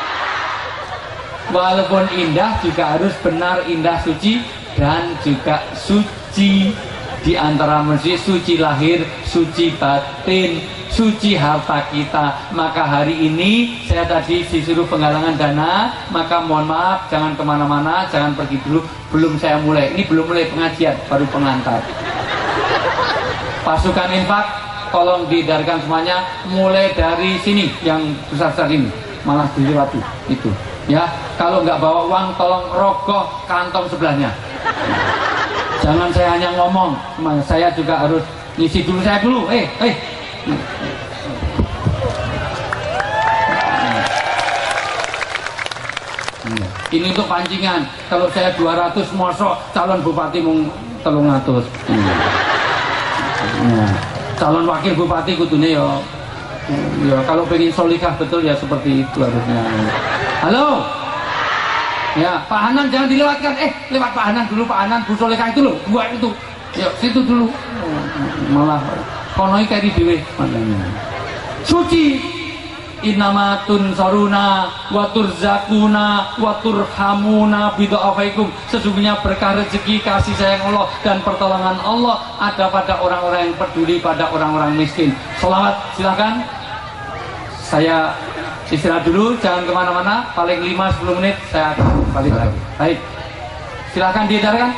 Walaupun indah juga harus benar, indah, suci, dan juga suci. Di antara mesti suci lahir, suci batin, suci harta kita. Maka hari ini saya tadi disuruh penggalangan dana, maka mohon maaf jangan kemana-mana, jangan pergi dulu, belum saya mulai. Ini belum mulai pengajian, baru pengantar. Pasukan infak tolong didarkan semuanya, mulai dari sini yang besar-besar ini, malah dilewati itu. Ya, kalau nggak bawa uang tolong rogoh kantong sebelahnya. Jangan saya hanya ngomong, saya juga harus ngisi dulu, saya dulu. Ini untuk pancingan. Kalau saya 200 mosok calon bupati mung 300. Calon wakil bupati kudune ya kalau pengen solikah betul ya seperti itu harusnya. Halo. Ya, Pak Hanan jangan dilewatkan. Lewat Pak Hanan dulu, Pak Hanan, Bu Solekah itu loh, dua itu. Ya, situ dulu. Malah konoi kari dewe. Suci. Innamatun saruna wa turzakuna wa turhamuna bidha'afaikum. Sesungguhnya berkah rezeki, kasih sayang Allah dan pertolongan Allah ada pada orang-orang yang peduli pada orang-orang miskin. Selamat, silakan. Saya istirahat dulu, jangan kemana-mana. Paling 5-10 menit saya akan balik lagi. Baik, silakan diedarkan.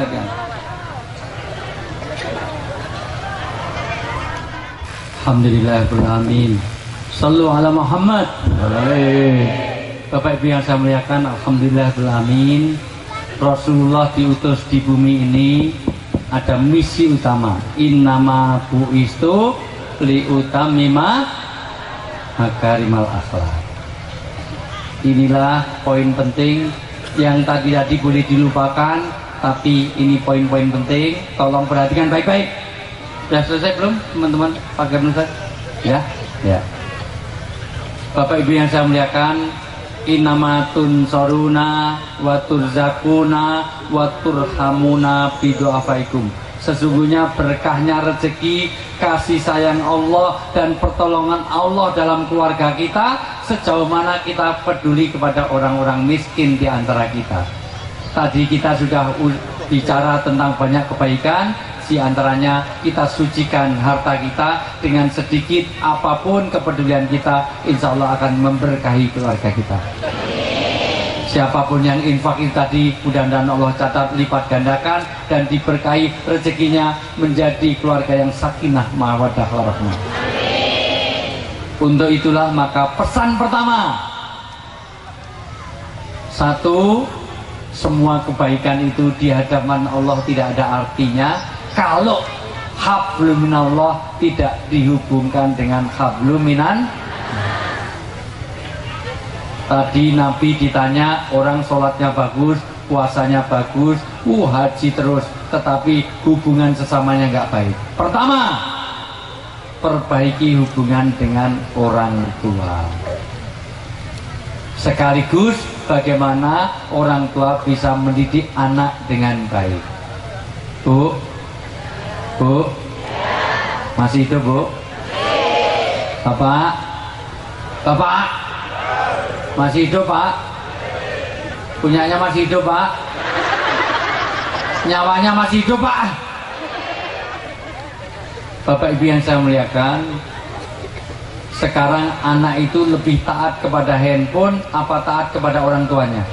Alhamdulillahirrahmanirrahim. Sallu ala Muhammad. Bapak Ibu yang saya muliakan, alhamdulillahirrahmanirrahim. Rasulullah diutus di bumi ini ada misi utama. Innama bu'istu li utamima makarimal akhlak. Inilah poin penting yang tadi boleh dilupakan, tapi ini poin-poin penting. Tolong perhatikan baik-baik. Sudah selesai belum teman-teman? Pak Garnusat? Ya? Ya. Bapak Ibu yang saya muliakan, inamatun soruna wa turzakuna wa turhamuna bidu'afaikum. Sesungguhnya berkahnya rezeki, kasih sayang Allah dan pertolongan Allah dalam keluarga kita sejauh mana kita peduli kepada orang-orang miskin di antara kita. Tadi kita sudah bicara tentang banyak kebaikan, di antaranya kita sucikan harta kita dengan sedikit apapun kepedulian kita, insya Allah akan memberkahi keluarga kita. Siapapun yang infak itu tadi, mudah-mudahan Allah catat lipat gandakan dan diberkahi rezekinya menjadi keluarga yang sakinah mawaddah warahmah. Untuk itulah maka pesan pertama, satu, semua kebaikan itu di hadapan Allah tidak ada artinya kalau hablum minallah tidak dihubungkan dengan hablum minan. Tadi Nabi ditanya, orang sholatnya bagus, puasanya bagus, haji terus, tetapi hubungan sesamanya nggak baik. Pertama, perbaiki hubungan dengan orang tua. Sekaligus bagaimana orang tua bisa mendidik anak dengan baik. Bu, masih hidup Bu? Bapak, masih hidup Pak? Punyanya masih hidup Pak? Nyawanya masih hidup Pak? Bapak Ibu yang saya muliakan, sekarang anak itu lebih taat kepada handphone apa taat kepada orang tuanya?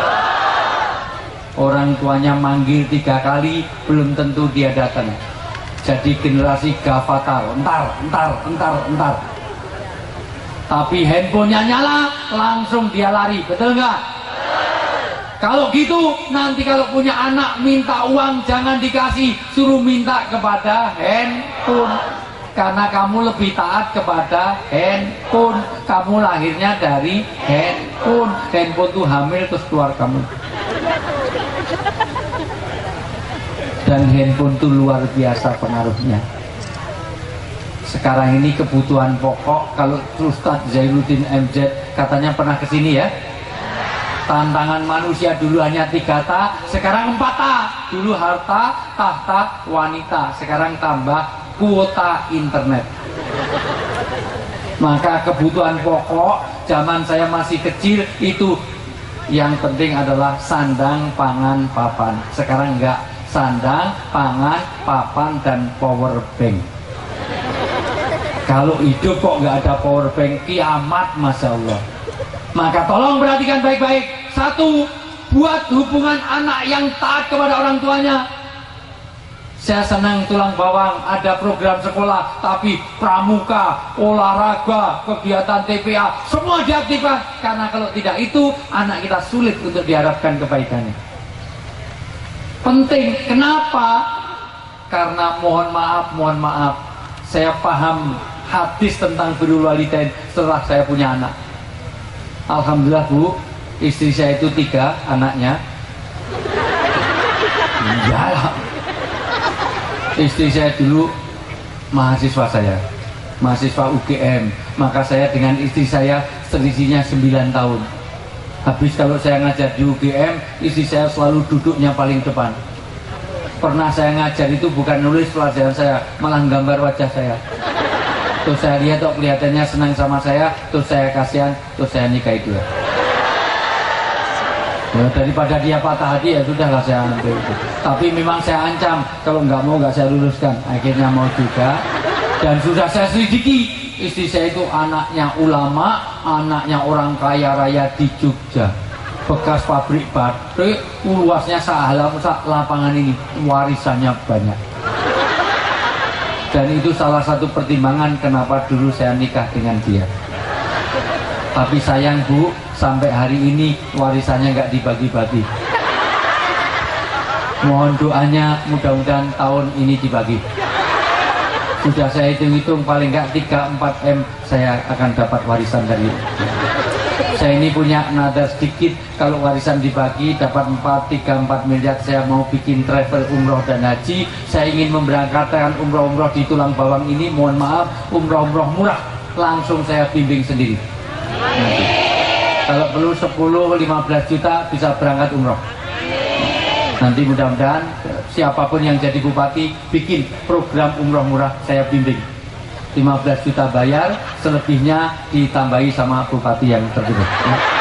Orang tuanya manggil 3 kali belum tentu dia datang. Jadi generasi gafatar, entar. Tapi handphonenya nyala, langsung dia lari, betul nggak? Kalau gitu, nanti kalau punya anak minta uang jangan dikasih, suruh minta kepada handphone. Karena kamu lebih taat kepada handphone. Kamu lahirnya dari handphone. Handphone tuh hamil terus keluar kamu. Dan handphone tuh luar biasa pengaruhnya. Sekarang ini kebutuhan pokok. Kalau Ustadz Zainuddin MZ katanya pernah kesini ya. Tantangan manusia dulu hanya 3 ta, sekarang 4 ta. Dulu harta, tahta, wanita. Sekarang tambah kuota internet. Maka kebutuhan pokok zaman saya masih kecil itu yang penting adalah sandang, pangan, papan. Sekarang enggak, sandang, pangan, papan, dan power bank. Kalau hidup kok nggak ada power bank, kiamat, Masya Allah. Maka tolong perhatikan baik-baik. 1, buat hubungan anak yang taat kepada orang tuanya. Saya senang tulang bawang ada program sekolah, tapi pramuka, olahraga, kegiatan TPA, semua diaktifkan. Karena kalau tidak itu, anak kita sulit untuk diharapkan kebaikannya. Penting, kenapa? Karena mohon maaf, saya paham hadis tentang birrul walidain setelah saya punya anak. Alhamdulillah Bu, istri saya itu 3 anaknya. Iyalah. Istri saya dulu mahasiswa UGM, maka saya dengan istri saya selisihnya 9 tahun. Habis kalau saya ngajar di UGM, istri saya selalu duduknya paling depan. Pernah saya ngajar itu bukan nulis pelajaran saya, malah gambar wajah saya. Terus saya lihat kok kelihatannya senang sama saya, terus saya kasihan, terus saya nikahi dia. Ya, daripada dia patah hati ya sudahlah saya ambil itu. Tapi memang saya ancam kalau nggak mau nggak saya luluskan. Akhirnya mau juga, dan sudah saya selidiki. Istri saya itu anaknya ulama, anaknya orang kaya raya di Jogja, bekas pabrik baterai, luasnya lapangan ini, warisannya banyak. Dan itu salah satu pertimbangan kenapa dulu saya nikah dengan dia. Tapi sayang Bu, sampai hari ini warisannya nggak dibagi-bagi. Mohon doanya mudah-mudahan tahun ini dibagi. Sudah saya hitung-hitung paling nggak 3-4 M saya akan dapat warisan dari saya ini punya nada sedikit. Kalau warisan dibagi dapat 3-4 miliar, saya mau bikin travel umroh dan haji. Saya ingin memberangkatkan umroh-umroh di Tulang Bawang ini. Mohon maaf, umroh-umroh murah, langsung saya bimbing sendiri. Nanti. Kalau perlu 10-15 juta bisa berangkat umroh. Nanti mudah-mudahan siapapun yang jadi bupati bikin program umroh murah, saya bimbing. 15 juta bayar, selebihnya ditambahi sama bupati yang terpilih.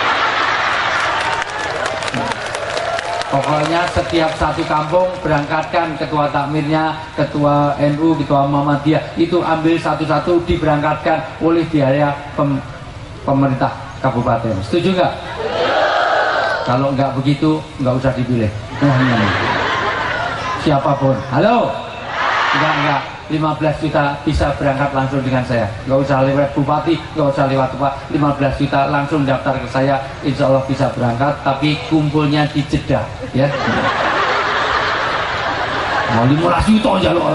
Pokoknya setiap satu kampung berangkatkan ketua takmirnya, ketua NU, ketua Muhammadiyah, itu ambil satu-satu diberangkatkan oleh biaya pemerintah kabupaten. Setuju nggak? Kalau nggak begitu nggak usah dipilih. Siapapun. Halo? Enggak. 15 juta bisa berangkat langsung dengan saya, nggak usah lewat bupati, nggak usah lewat apa. 15 juta langsung daftar ke saya, insya Allah bisa berangkat, tapi kumpulnya di Jeddah ya. Mau 15 juta aja loh.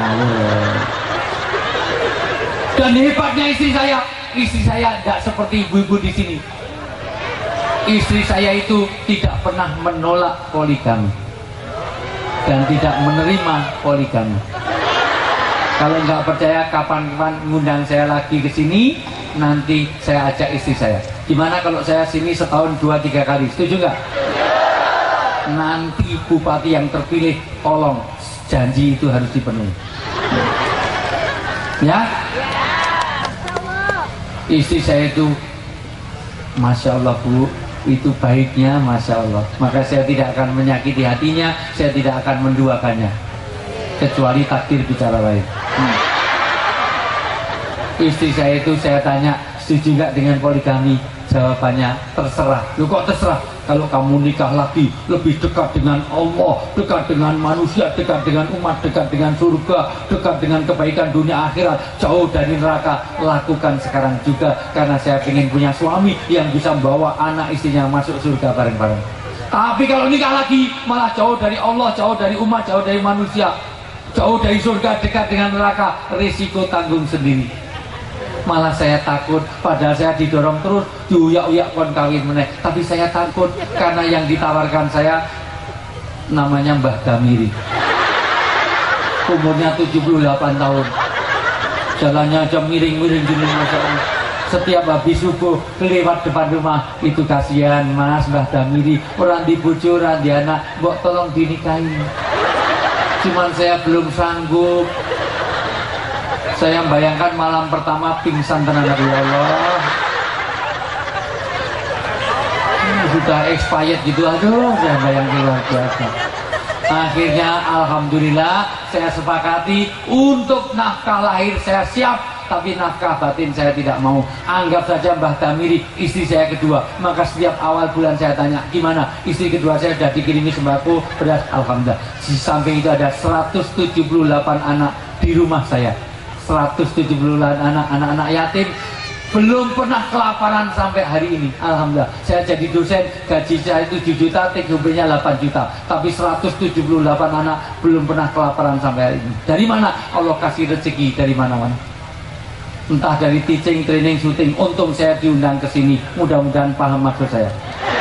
Dan hebatnya istri saya tidak seperti ibu-ibu di sini. Istri saya itu tidak pernah menolak poligami dan tidak menerima poligami. Kalau nggak percaya, kapan-kapan ngundang saya lagi ke sini, nanti saya ajak istri saya. Gimana kalau saya sini setahun 2-3 kali? Setuju nggak? Nanti bupati yang terpilih, tolong janji itu harus dipenuhi. Ya? Istri saya itu, masya Allah Bu, itu baiknya masya Allah. Maka saya tidak akan menyakiti hatinya, saya tidak akan menduakannya, kecuali takdir bicara lain. Istri saya itu saya tanya, setuju nggak dengan poligami? Jawabannya terserah. Lu kok terserah? Kalau kamu nikah lagi lebih dekat dengan Allah, dekat dengan manusia, dekat dengan umat, dekat dengan surga, dekat dengan kebaikan dunia akhirat, jauh dari neraka, lakukan sekarang juga. Karena saya ingin punya suami yang bisa membawa anak istrinya masuk surga bareng-bareng. Tapi kalau nikah lagi malah jauh dari Allah, jauh dari umat, jauh dari manusia, jauh dari surga, dekat dengan neraka, risiko tanggung sendiri. Malah saya takut, padahal saya didorong terus, diuyak-uyak kon kawin meneh. Tapi saya takut karena yang ditawarkan saya namanya Mbah Damiri. Umurnya 78 tahun. Jalannya aja miring-miring gini, Masya Allah. Setiap habis subuh lewat depan rumah, itu kasihan Mas Mbah Damiri, orang di bojo, orang di anak, mbok tolong dinikahi. Cuman saya belum sanggup. Saya bayangkan malam pertama pingsan tenan, ya Allah. Sudah expired gitu, aduh, saya bayangkan luar biasa. Akhirnya alhamdulillah saya sepakati untuk nafkah lahir saya siap, tapi nafkah batin saya tidak mau. Anggap saja Mbah Damiri istri saya kedua. Maka setiap awal bulan saya tanya, gimana istri kedua saya sudah dikirimi sembako, beras? Alhamdulillah. Di samping itu ada 178 anak di rumah saya. 178 anak-anak yatim, belum pernah kelaparan sampai hari ini. Alhamdulillah. Saya jadi dosen, gaji saya 7 juta, TGP-nya 8 juta. Tapi 178 anak belum pernah kelaparan sampai hari ini. Dari mana? Allah kasih rezeki dari mana-mana. Entah dari teaching, training, syuting. Untung saya diundang ke sini. Mudah-mudahan paham maksud saya.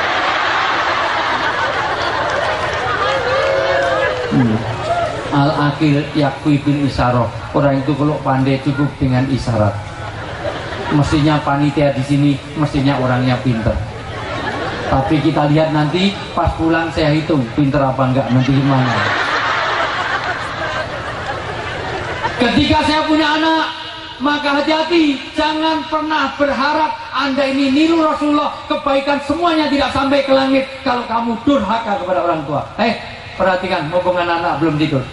Al-akil yakwi bil isyarah. Orang itu kalau pandai cukup dengan isyarat. Mestinya panitia di sini, mestinya orangnya pinter. Tapi kita lihat nanti pas pulang saya hitung pinter apa enggak nanti gimana. Ketika saya punya anak, maka hati-hati, jangan pernah berharap Anda ini niru Rasulullah, kebaikan semuanya tidak sampai ke langit kalau kamu durhaka kepada orang tua. Perhatikan, mumpung anak-anak belum tidur.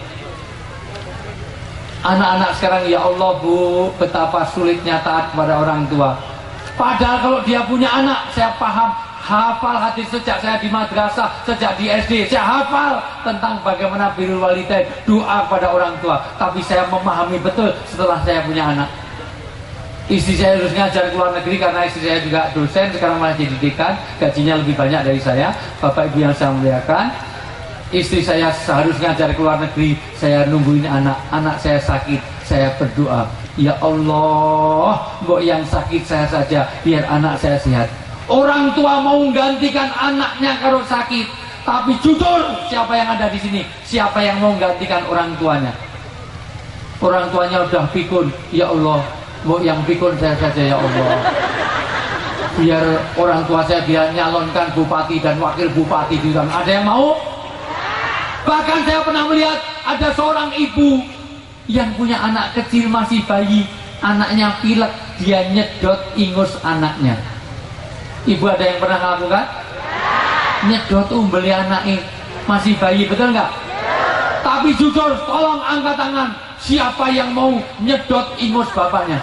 Anak-anak sekarang, ya Allah Bu, betapa sulitnya taat kepada orang tua. Padahal kalau dia punya anak, saya paham, hafal hadis sejak saya di madrasah, sejak di SD, saya hafal tentang bagaimana birrul walidain, doa kepada orang tua. Tapi saya memahami betul setelah saya punya anak. Istri saya harus ngajar ke luar negeri karena istri saya juga dosen, sekarang malah jadi dekan, gajinya lebih banyak dari saya. Bapak Ibu yang saya muliakan, Istri saya harus ngajar ke luar negeri, saya nungguin anak saya sakit, saya berdoa, ya Allah, mbok yang sakit saya saja, biar anak saya sehat. Orang tua mau gantikan anaknya kalau sakit, tapi jujur, siapa yang ada di sini? Siapa yang mau gantikan orang tuanya? Orang tuanya udah pikun, ya Allah, mbok yang pikun saya saja ya Allah. Biar orang tua saya biar nyalonkan bupati dan wakil bupati di sana. Ada yang mau? Bahkan saya pernah melihat ada seorang ibu yang punya anak kecil masih bayi, anaknya pilek, dia nyedot ingus anaknya. Ibu ada yang pernah melakukan? Nyedot umbeli anaknya masih bayi, betul nggak? Tapi jujur, tolong angkat tangan, siapa yang mau nyedot ingus bapaknya?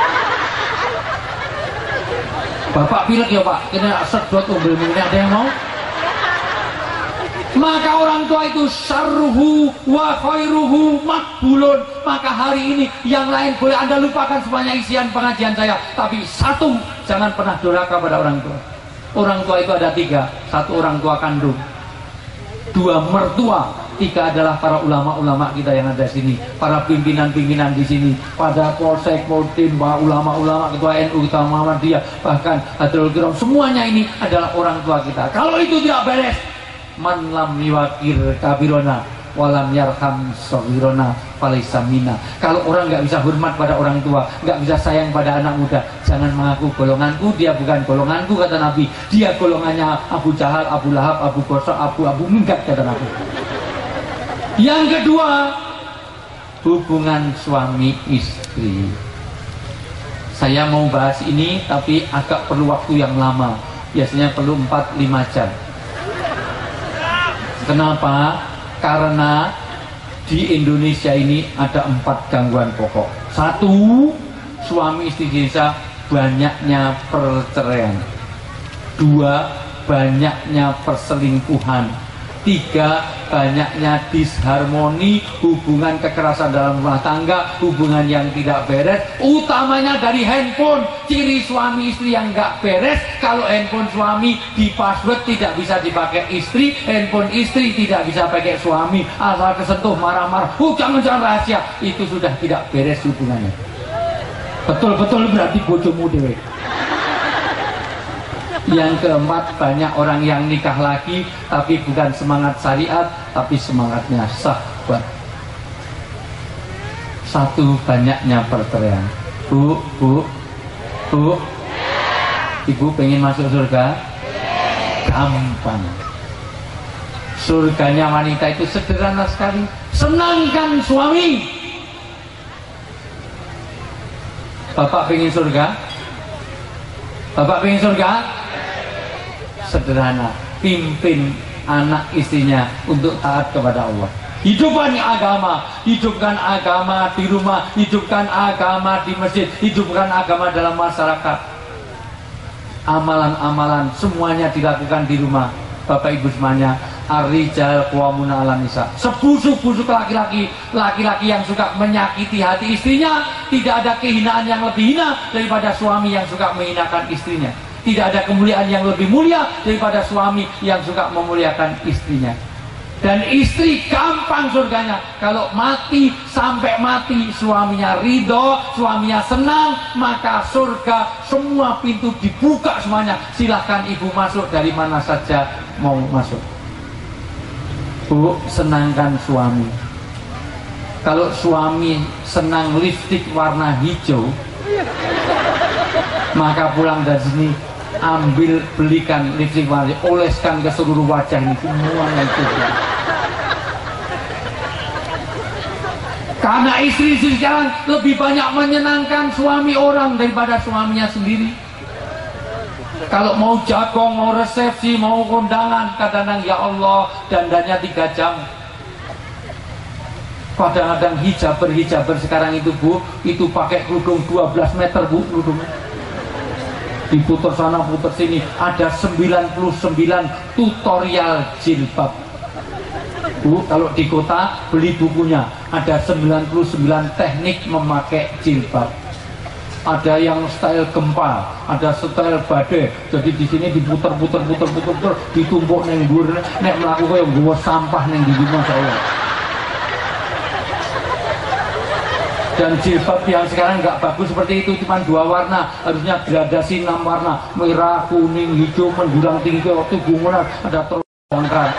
Bapak pilek ya Pak, kena sedot umbel ini, ada yang mau? Maka orang tua itu syarruhu wa khairuhu makbulun. Maka hari ini yang lain boleh Anda lupakan semuanya isian pengajian saya, tapi satu, jangan pernah durhaka pada orang tua. Orang tua itu ada tiga, satu orang tua kandung, dua mertua, tiga adalah para ulama-ulama kita yang ada di sini, para pimpinan-pimpinan di sini, pada polsek, poltim, para ulama-ulama, ketua NU, ketua Muhammadiyah, bahkan Hadrul Kiram, semuanya ini adalah orang tua kita. Kalau itu tidak beres, man lam yuwakir kabirona walam yarham sohirona falaysa minna. Kalau orang nggak bisa hormat pada orang tua, nggak bisa sayang pada anak muda, jangan mengaku golonganku, dia bukan golonganku, kata Nabi. Dia golongannya Abu Jahal, Abu Lahab, Abu Gosok, Abu Minggat, kata Nabi. Yang kedua, hubungan suami istri. Saya mau bahas ini tapi agak perlu waktu yang lama, biasanya perlu 4-5 jam. Kenapa? Karena di Indonesia ini ada 4 gangguan pokok. 1, suami istri desa banyaknya perceraian. 2, banyaknya perselingkuhan. 3, banyaknya disharmoni, hubungan kekerasan dalam rumah tangga, hubungan yang tidak beres, utamanya dari handphone. Ciri suami istri yang nggak beres, kalau handphone suami di password tidak bisa dipakai istri, handphone istri tidak bisa pakai suami, asal kesentuh marah-marah, jangan rahasia, itu sudah tidak beres hubungannya. Betul-betul berarti bojomu dewe. Yang keempat, banyak orang yang nikah lagi tapi bukan semangat syariat, tapi semangatnya syahwat. 1, banyaknya perceraian. Bu, ibu pengen masuk surga? Gampang. Surganya wanita itu sederhana sekali, senangkan suami. Bapak pengen surga? Bapak pengen surga? Sederhana, pimpin anak istrinya untuk taat kepada Allah. Hidupkan agama di rumah, hidupkan agama di masjid, hidupkan agama dalam masyarakat. Amalan-amalan semuanya dilakukan di rumah. Bapak Ibu semuanya, ar-rijal qawwamuna 'alan nisa. Sebusuk-busuk laki-laki yang suka menyakiti hati istrinya, tidak ada kehinaan yang lebih hina daripada suami yang suka menghinakan istrinya. Tidak ada kemuliaan yang lebih mulia daripada suami yang suka memuliakan istrinya. Dan istri gampang surganya kalau mati sampai mati suaminya ridho, suaminya senang, maka surga semua pintu dibuka semuanya. Silahkan ibu masuk dari mana saja mau masuk. Bu, senangkan suami. Kalau suami senang lipstik warna hijau, maka pulang dari sini belikan lipstik warna, oleskan ke seluruh wajah ini, semuanya itu. Karena istri-istri sekarang lebih banyak menyenangkan suami orang daripada suaminya sendiri. Kalau mau jagong, mau resepsi, mau kondangan, kadang-kadang ya Allah dandannya 3 jam. Kadang-kadang hijaber sekarang itu Bu, itu pakai kerudung 12 meter Bu, kerudungnya. Diputar sana putar sini, ada 99 tutorial jilbab. Bu, kalau di kota beli bukunya, ada 99 teknik memakai jilbab. ada yang style gempa, ada style badai. Jadi di sini diputer-puter, ditumpuk neng dhuwur, nek mlaku koyo nggawa sampah neng ndi masyaallah. Dan jilbab yang sekarang nggak bagus seperti itu, cuma 2 warna, harusnya gradasi 6 warna, merah, kuning, hijau, menjulang tinggi. Waktu gumulan ada terjangkar.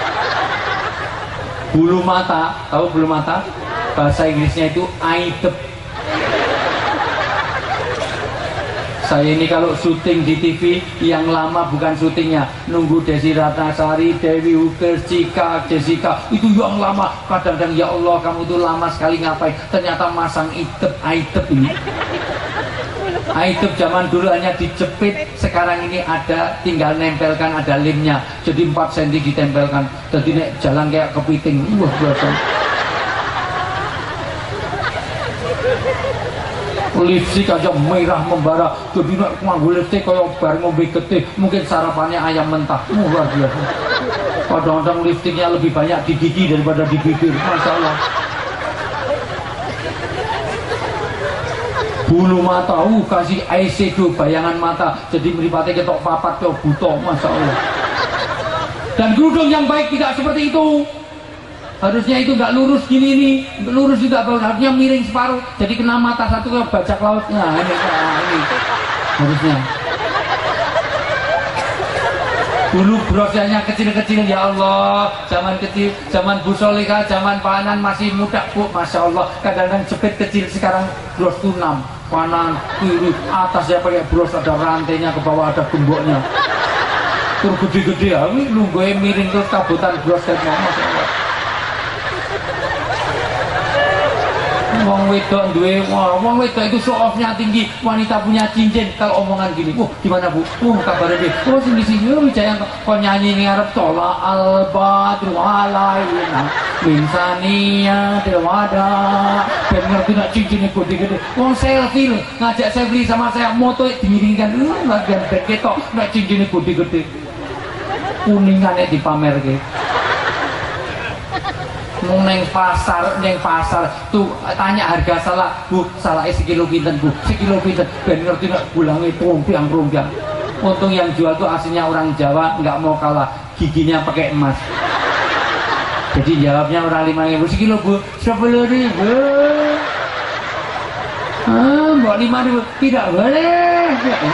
Bulu mata, tahu bulu mata? Bahasa Inggrisnya itu aidep. Saya ini kalau syuting di TV yang lama bukan syutingnya, nunggu Desi Ratnasari, Dewi Hugers, Cika, Jessica, itu yang lama. Kadang-kadang ya Allah kamu itu lama sekali ngapain? Ternyata masang aidep ini. Aidep zaman dulu hanya dijepit, sekarang ini ada tinggal nempelkan, ada lemnya. Jadi 4 cm ditempelkan. Jadi nek jalan kayak kepiting. Wah biasa. Lipstik aja merah membara, jadi nak nganggo lipstik kayak bareng ngombe getih, mungkin sarapannya ayam mentah. Luar biasa. Kadang-kadang lipstiknya lebih banyak di gigi daripada di bibir, masya Allah. Bulu mata, kasih eyeshadow bayangan mata, jadi meripatnya ketok papat ketok buto, masya Allah. Dan kerudung yang baik tidak seperti itu. Harusnya itu nggak lurus gini nih, lurus juga harusnya miring separuh, jadi kena mata satu ke bajak laut. Nah ini harusnya. Dulu brosnya kecil-kecil, ya Allah, zaman kecil, zaman Bu Solika, zaman Panan masih muda Bu, masya Allah. Kadang-kadang jepit kecil, sekarang bros tuh 6, kanan, kiri, atasnya pakai bros, ada rantainya, ke bawah ada gemboknya. Tur gede-gede, lu gue miring terus kabutan bros kayak masya Allah. Wong wedok duwe, wong wedok itu show off-nya tinggi, wanita punya cincin. Kalau omongan gini, gimana Bu? Kabarnya deh. Sini sini Wijaya kok nyanyi ngarep tola al-badru alaina min saniyati wada. Ben ngerti nak cincin gede-gede. Wong selfie ngajak selfie sama saya, moto dimiringkan bagian ben ketok nak cincin gede-gede. Kuningane dipamerke. Neng pasar tuh tanya harga salah Bu, salah sekilo pinten Bu, sekilo pinten, ben ngerti nak bulangnya rumpiang. Untung yang jual tuh aslinya orang Jawa, nggak mau kalah, giginya pakai emas. Jadi jawabnya orang 5.000 sekilo Bu, 10.000. Buat 5.000 tidak boleh.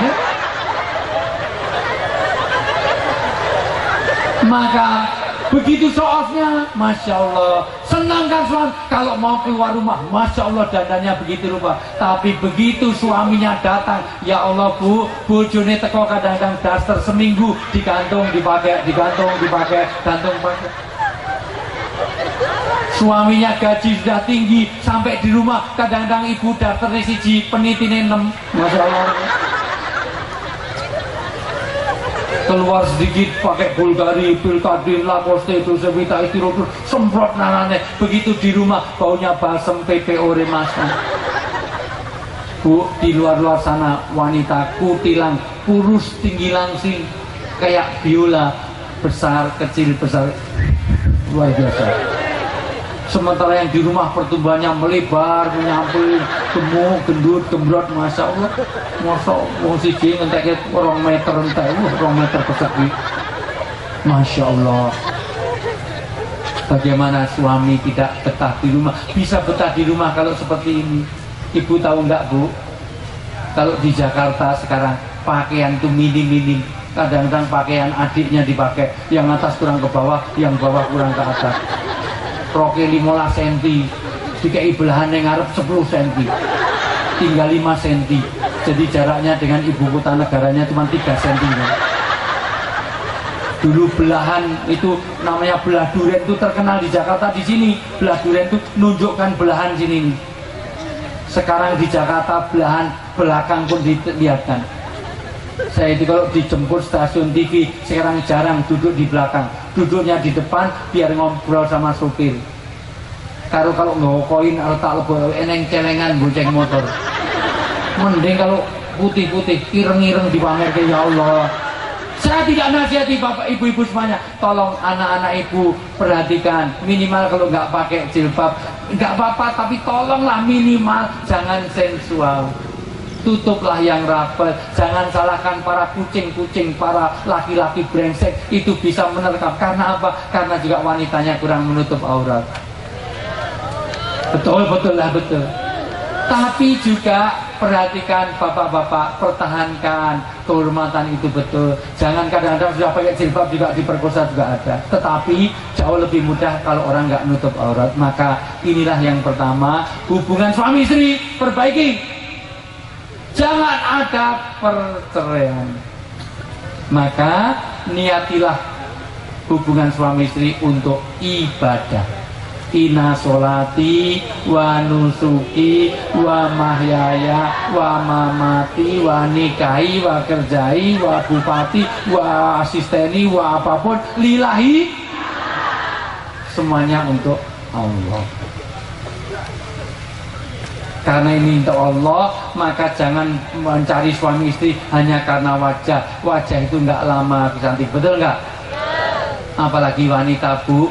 Maka begitu show-off-nya, masya Allah. Senang kan suami kalau mau keluar rumah, masya Allah dandannya begitu rupa. Tapi begitu suaminya datang, ya Allah Bu, bojone teko kadang-kadang daster seminggu digantung dipakai, gantung pakai. Suaminya gaji sudah tinggi, sampai di rumah kadang-kadang ibu dasternya siji, penitine 6, masya Allah. Keluar sedikit pakai Bulgari, Pilkadin, Lacoste, itu Sevita, Istirobur, semprot nanane. Begitu di rumah baunya balsem PPO Remasan. Bu, di luar-luar sana wanita kutilang, kurus, tinggi langsing, kayak biola, besar, kecil, besar, luar biasa. Sementara yang di rumah pertumbuhannya melebar, menyampul, gemuk, gendut, gembrot, masya Allah. Masa wong siji ngentek 2 meter entek, 2 meter pesaki. Masya Allah. Bagaimana suami tidak betah di rumah? Bisa betah di rumah kalau seperti ini. Ibu tahu enggak Bu? Kalau di Jakarta sekarang pakaian itu minim-minim. Kadang-kadang pakaian adiknya dipakai, yang atas kurang ke bawah, yang bawah kurang ke atas. Roke 15 cm, dikai belahan yang ngarep 10 cm, tinggal 5 cm. Jadi jaraknya dengan ibu kota negaranya cuma 3 cm. Dulu belahan itu namanya belah duren, itu terkenal di Jakarta. Di sini belah duren itu nunjukkan belahan sini. Sekarang di Jakarta belahan belakang pun dilihatkan. Saya itu kalau dijemput stasiun TV sekarang jarang duduk di belakang, duduknya di depan biar ngobrol sama supir. Kalau nggak koin atau tak lebih eneng celengan bonceng motor. Mending kalau putih-putih ireng-ireng dipamer ke, ya Allah. Saya tidak nasihati bapak ibu-ibu semuanya, tolong anak-anak ibu perhatikan, minimal kalau nggak pakai jilbab nggak apa-apa, tapi tolonglah minimal jangan sensual. tutuplah yang rapet. Jangan salahkan para kucing-kucing, para laki-laki brengsek itu bisa menerkam. Karena apa? Karena juga wanitanya kurang menutup aurat. Betul, betul lah, betul. Tapi juga perhatikan bapak-bapak, pertahankan kehormatan itu betul. Jangan kadang-kadang sudah pakai jilbab juga diperkosa juga ada. Tetapi jauh lebih mudah kalau orang nggak nutup aurat. Maka inilah yang pertama, hubungan suami istri perbaiki. Jangan ada perceraian. Maka niatilah hubungan suami istri untuk ibadah. Inna sholati wa nusuki wa mahyaya wa mamati wa nikahi wa kerjai wa bupati wa asisteni wa apapun lillahi, semuanya untuk Allah. Karena ini untuk Allah, maka jangan mencari suami istri hanya karena wajah. Wajah itu nggak lama cantik, betul nggak? Apalagi wanita, bu.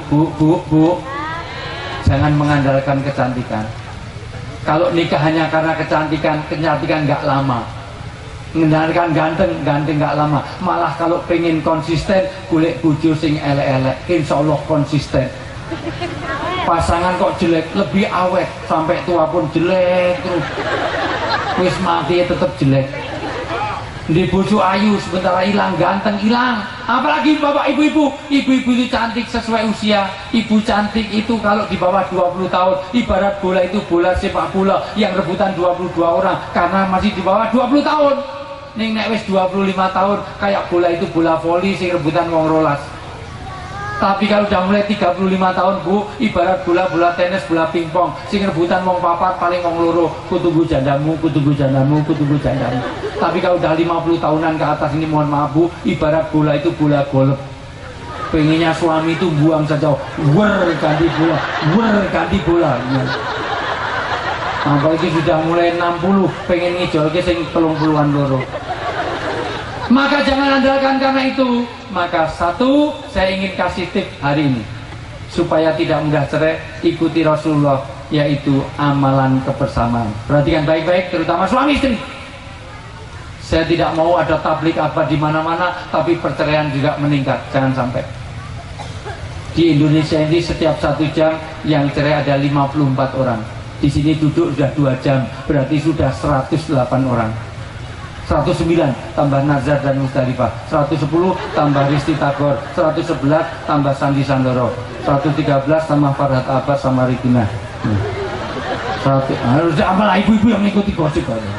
Jangan mengandalkan kecantikan. Kalau nikah hanya karena kecantikan nggak lama. Mengandalkan ganteng nggak lama. Malah kalau pengen konsisten, golek bojo sing elek-elek, insya Allah konsisten. Pasangan kok jelek, lebih awet, sampai tua pun jelek terus. Wis mati tetap jelek. Di bojo ayu sebentar hilang, ganteng hilang. Apalagi bapak ibu-ibu itu cantik sesuai usia. Ibu cantik itu kalau di bawah 20 tahun ibarat bola itu bola sepak bola yang rebutan 22 orang karena masih di bawah 20 tahun. Ning nek wis 25 tahun kayak bola itu bola voli sing rebutan wong rolas. Tapi kalau udah mulai 35 tahun bu, ibarat bola tenis, bola pingpong sing rebutan wong papat paling wong loro, kutunggu jandamu. Tapi kalau udah 50 tahunan ke atas ini, mohon maaf bu, ibarat bola itu bola golf. Pengennya suami itu buang saja, ganti bola. Apalagi sudah mulai 60, pengen ngijol ke sing 30-an loro. Maka jangan andalkan karena itu. Maka satu, saya ingin kasih tip hari ini supaya tidak mudah cerai, ikuti Rasulullah, yaitu amalan kebersamaan. Perhatikan baik-baik, terutama suami istri. Saya tidak mau ada tablik apa di mana-mana, tapi perceraian juga meningkat. Jangan sampai. Di Indonesia ini setiap 1 jam yang cerai ada 54 orang. Di sini duduk sudah 2 jam, berarti sudah 108 orang. 109 tambah Nazar dan Musdalifah, 110 tambah Risti Tagor, 111 tambah Sandi Sandoro, 113 tambah Farhat Abbas sama Regina. Harus apalah ibu-ibu yang mengikuti gosip aja.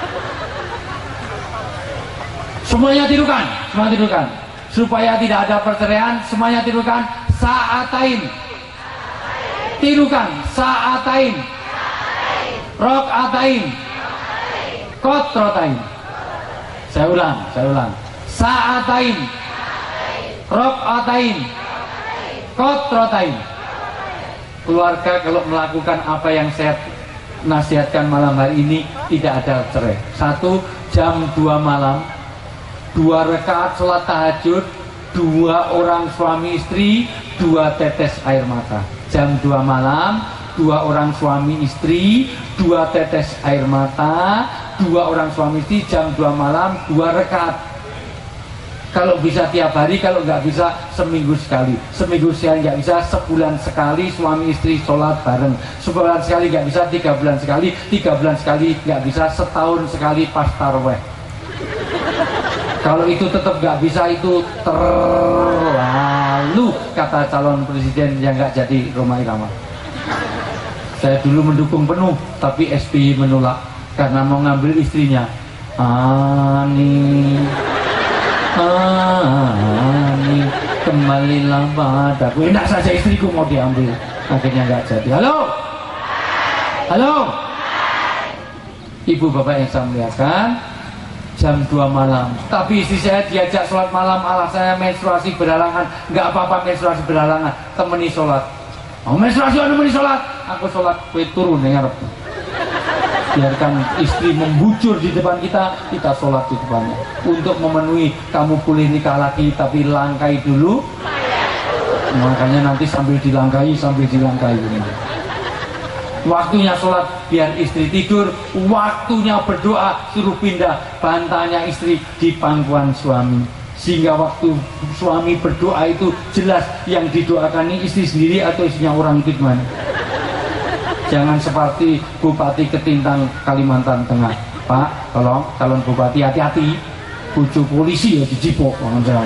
Semuanya tirukan, supaya tidak ada perceraian. Semuanya tirukan, sa'atain. Tirukan, sa'atain, rok'atain, kotrotain. Saya ulang. Sa'atain, rok'atain, kotrotain. Keluarga kalau melakukan apa yang saya nasihatkan malam hari ini, tidak ada cerai. 1 jam 2 malam, 2 rakaat sholat tahajud, 2 orang suami istri, 2 tetes air mata. Jam 2 malam, 2 orang suami istri, 2 tetes air mata, 2 orang suami istri, jam 2 malam, 2 rakaat. Kalau bisa tiap hari, kalau nggak bisa seminggu sekali. Seminggu sekali nggak bisa, sebulan sekali suami istri sholat bareng. Sebulan sekali nggak bisa, 3 bulan sekali. 3 bulan sekali nggak bisa, setahun sekali pas taraweh. Kalau itu tetap nggak bisa, itu terlalu, kata calon presiden yang nggak jadi Rhoma Irama. Saya dulu mendukung penuh, tapi SBY menolak karena mau ngambil istrinya. Ani, kembalilah padaku. Enak saja istriku mau diambil, akhirnya nggak jadi. Halo, ibu bapak yang saya muliakan, jam 2 malam. Tapi istri saya diajak sholat malam, alah saya menstruasi berhalangan. Nggak apa-apa menstruasi berhalangan, temeni sholat. Oh, menstruasi temeni sholat, aku sholat, kue turun ya. Biarkan istri membujur di depan kita, kita sholat di depannya. Untuk memenuhi, kamu boleh nikah lagi, tapi langkai dulu. Makanya nanti sambil dilangkai. Waktunya sholat biar istri tidur, waktunya berdoa suruh pindah bantalnya istri di pangkuan suami, sehingga waktu suami berdoa itu jelas yang didoakan ini istri sendiri atau istrinya orang itu gimana. Jangan seperti Bupati Ketintang Kalimantan Tengah. Pak, tolong calon bupati hati-hati, bujuk polisi ya dijipok.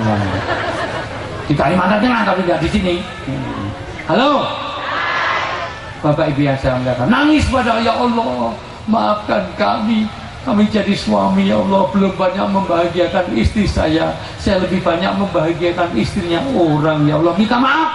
Di Kalimantan Tengah tapi nggak di sini. Halo, Bapak Ibu yang saya muliakan, nangis pada ya Allah, maafkan kami jadi suami ya Allah belum banyak membahagiakan istri saya lebih banyak membahagiakan istrinya orang ya Allah, minta maaf.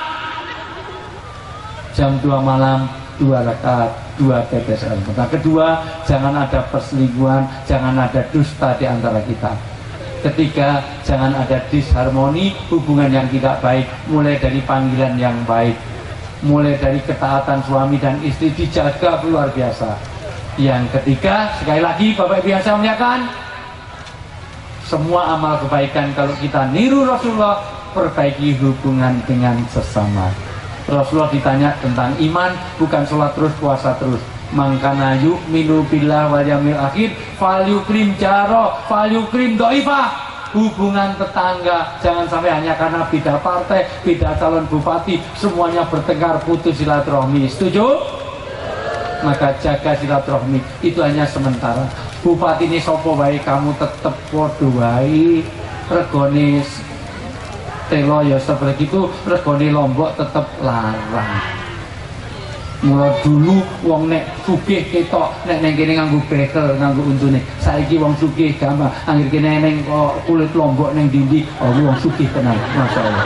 Jam 2 malam 2 rakaat 2 tetes air mata. Kedua, jangan ada perselingkuhan, jangan ada dusta di antara kita. Ketiga, jangan ada disharmoni, hubungan yang tidak baik, mulai dari panggilan yang baik, mulai dari ketaatan suami dan istri dijaga luar biasa. Yang ketiga, sekali lagi Bapak Ibu yang saya muliakan, semua amal kebaikan kalau kita niru Rasulullah, perbaiki hubungan dengan sesama. Rasulullah ditanya tentang iman, bukan sholat terus, puasa terus. Mangkana yu'minu billah wal yawmil akhir falyukrim jaro falyukrim do'ifah. Hubungan tetangga jangan sampai hanya karena beda partai, beda calon bupati semuanya bertengkar, putus silaturahmi. Setuju? Maka jaga silaturahmi, itu hanya sementara. Bupati ini sopo wae kamu tetep podo wae, regone telo ya seperti itu, regone Lombok tetep larang. Mula dulu wong nek sugih ketok nek neng kene nganggo bekel, nganggo untune. Saiki wong sugih gampang, anggere kene neng kok kulit Lombok neng dindi, oh wong sugih tenan, masyaallah.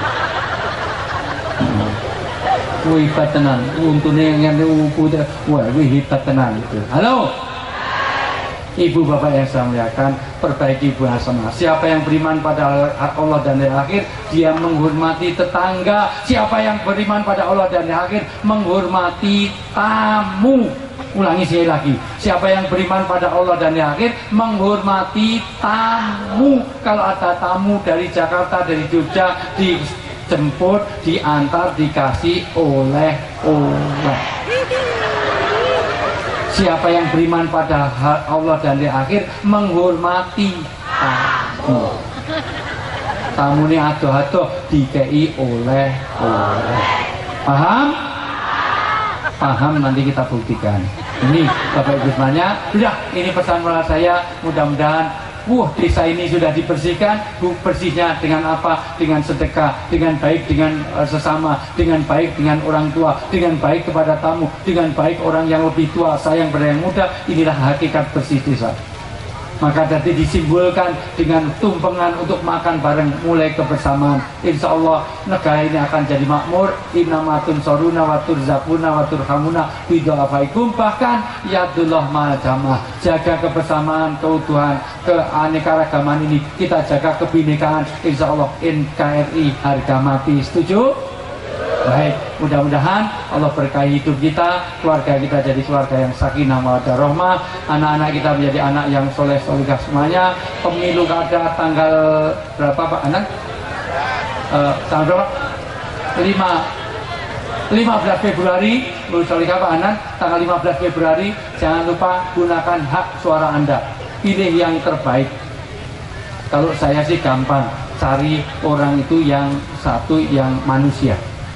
Kuwi hebat tenan, untune ngene putih, wah kuwi hebat tenan itu. Halo. Ibu bapak yang saya muliakan, perbaiki bahasa. Siapa yang beriman pada Allah dan hari akhir, dia menghormati tetangga. Siapa yang beriman pada Allah dan hari akhir, menghormati tamu. Ulangi sekali lagi, siapa yang beriman pada Allah dan hari akhir, menghormati tamu. Kalau ada tamu dari Jakarta, dari Jogja, dijemput, diantar, dikasih oleh-oleh. Siapa yang beriman pada Allah dan di akhir, menghormati tamu. Tamu ini ado-ado dikei oleh-oleh. Paham? Paham, nanti kita buktikan. Ini Bapak Ibu semuanya. Sudah, ini pesan moral saya. Mudah-mudahan desa ini sudah dibersihkan. Bersihnya dengan apa? Dengan sedekah, dengan baik dengan sesama, dengan baik dengan orang tua, dengan baik kepada tamu, dengan baik orang yang lebih tua, sayang pada yang muda. Inilah hakikat bersih desa. Maka tadi disimbolkan dengan tumpengan untuk makan bareng, mulai kebersamaan. Insya Allah negara ini akan jadi makmur. Innamatun soruna watur zakuna watur hamuna bidolafaikum. Bahkan yadullah ma'ajamah. Jaga kebersamaan, keutuhan, keanekaragaman ini. Kita jaga kebinekaan. Insya Allah NKRI harga mati. Setuju? Baik, mudah-mudahan Allah berkahi hidup kita, keluarga kita jadi keluarga yang sakinah mawaddah rahmah, anak-anak kita menjadi anak yang soleh solehah semuanya. Pemilu kada tanggal berapa Pak Anak? Tanggal berapa? 15 Februari, Pemilu solehah Pak Anak, tanggal 15 Februari. Jangan lupa gunakan hak suara Anda, pilih yang terbaik. Kalau saya sih gampang, cari orang itu yang satu yang manusia.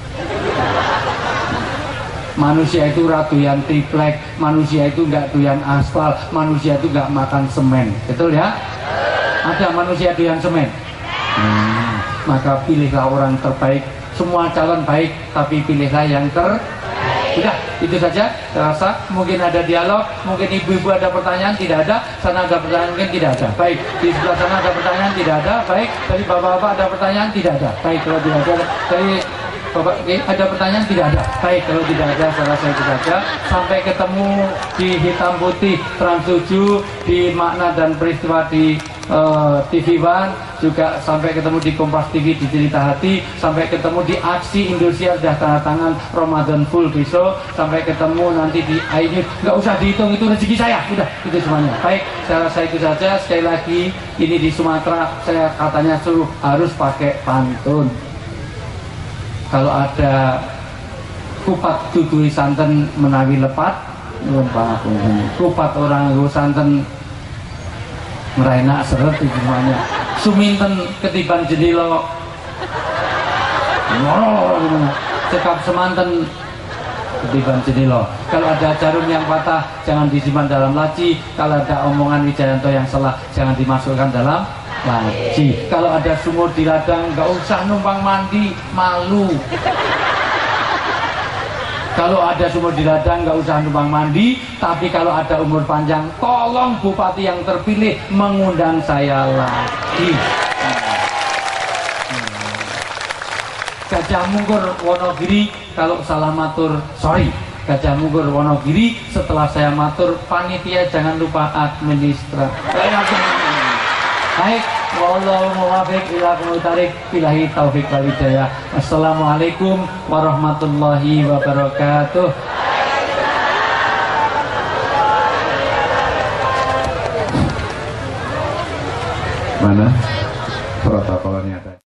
Manusia itu doyan triplek, manusia itu nggak doyan aspal, manusia itu nggak makan semen, betul ya? Ada manusia doyan semen. Maka pilihlah orang terbaik. Semua calon baik, tapi pilihlah yang terbaik. Sudah, itu saja. Saya rasa mungkin ada dialog, mungkin ibu-ibu ada pertanyaan, tidak ada. Sana ada pertanyaan, mungkin tidak ada. Baik, di sebelah sana ada pertanyaan, tidak ada. Baik, dari bapak-bapak ada pertanyaan, tidak ada. Baik, kalau tidak ada, dari Bapak, ada pertanyaan? Tidak ada. Baik, kalau tidak ada, saya rasa itu saja. Sampai ketemu di Hitam Putih Trans 7, di Makna dan Peristiwa di TV One, juga sampai ketemu di Kompas TV di Cerita Hati, sampai ketemu di aksi Indonesia sudah tanda tangan Ramadan full besok, sampai ketemu nanti di iNews. Nggak usah dihitung, itu rezeki saya. Udah, itu semuanya. Baik, saya rasa itu saja. Sekali lagi, ini di Sumatera saya katanya suruh harus pakai pantun. Kalau ada kupat dudui santen menawi lepat, Nuwun pangapunten. Kupat orang nggo santen ngrenak seret iki semuanya. Suminten ketiban jendela. Cekap semanten ketiban jendela. Kalau ada jarum yang patah jangan disimpan dalam laci. Kalau ada omongan Wijayanto yang salah jangan dimasukkan dalam laci. Kalau ada sumur di ladang nggak usah numpang mandi, malu. Kalau ada sumur di ladang nggak usah numpang mandi. Tapi kalau ada umur panjang, tolong bupati yang terpilih mengundang saya lagi. Gajah Mungkur Wonogiri, kalau salah matur sorry. Gajah Mungkur Wonogiri, setelah saya matur panitia jangan lupa administrasi. Baik, wallahu muwaffiq ila aqwamit thoriq, billahi taufik wal hidayah. Assalamualaikum warahmatullahi wabarakatuh. Mana protokolnya tadi?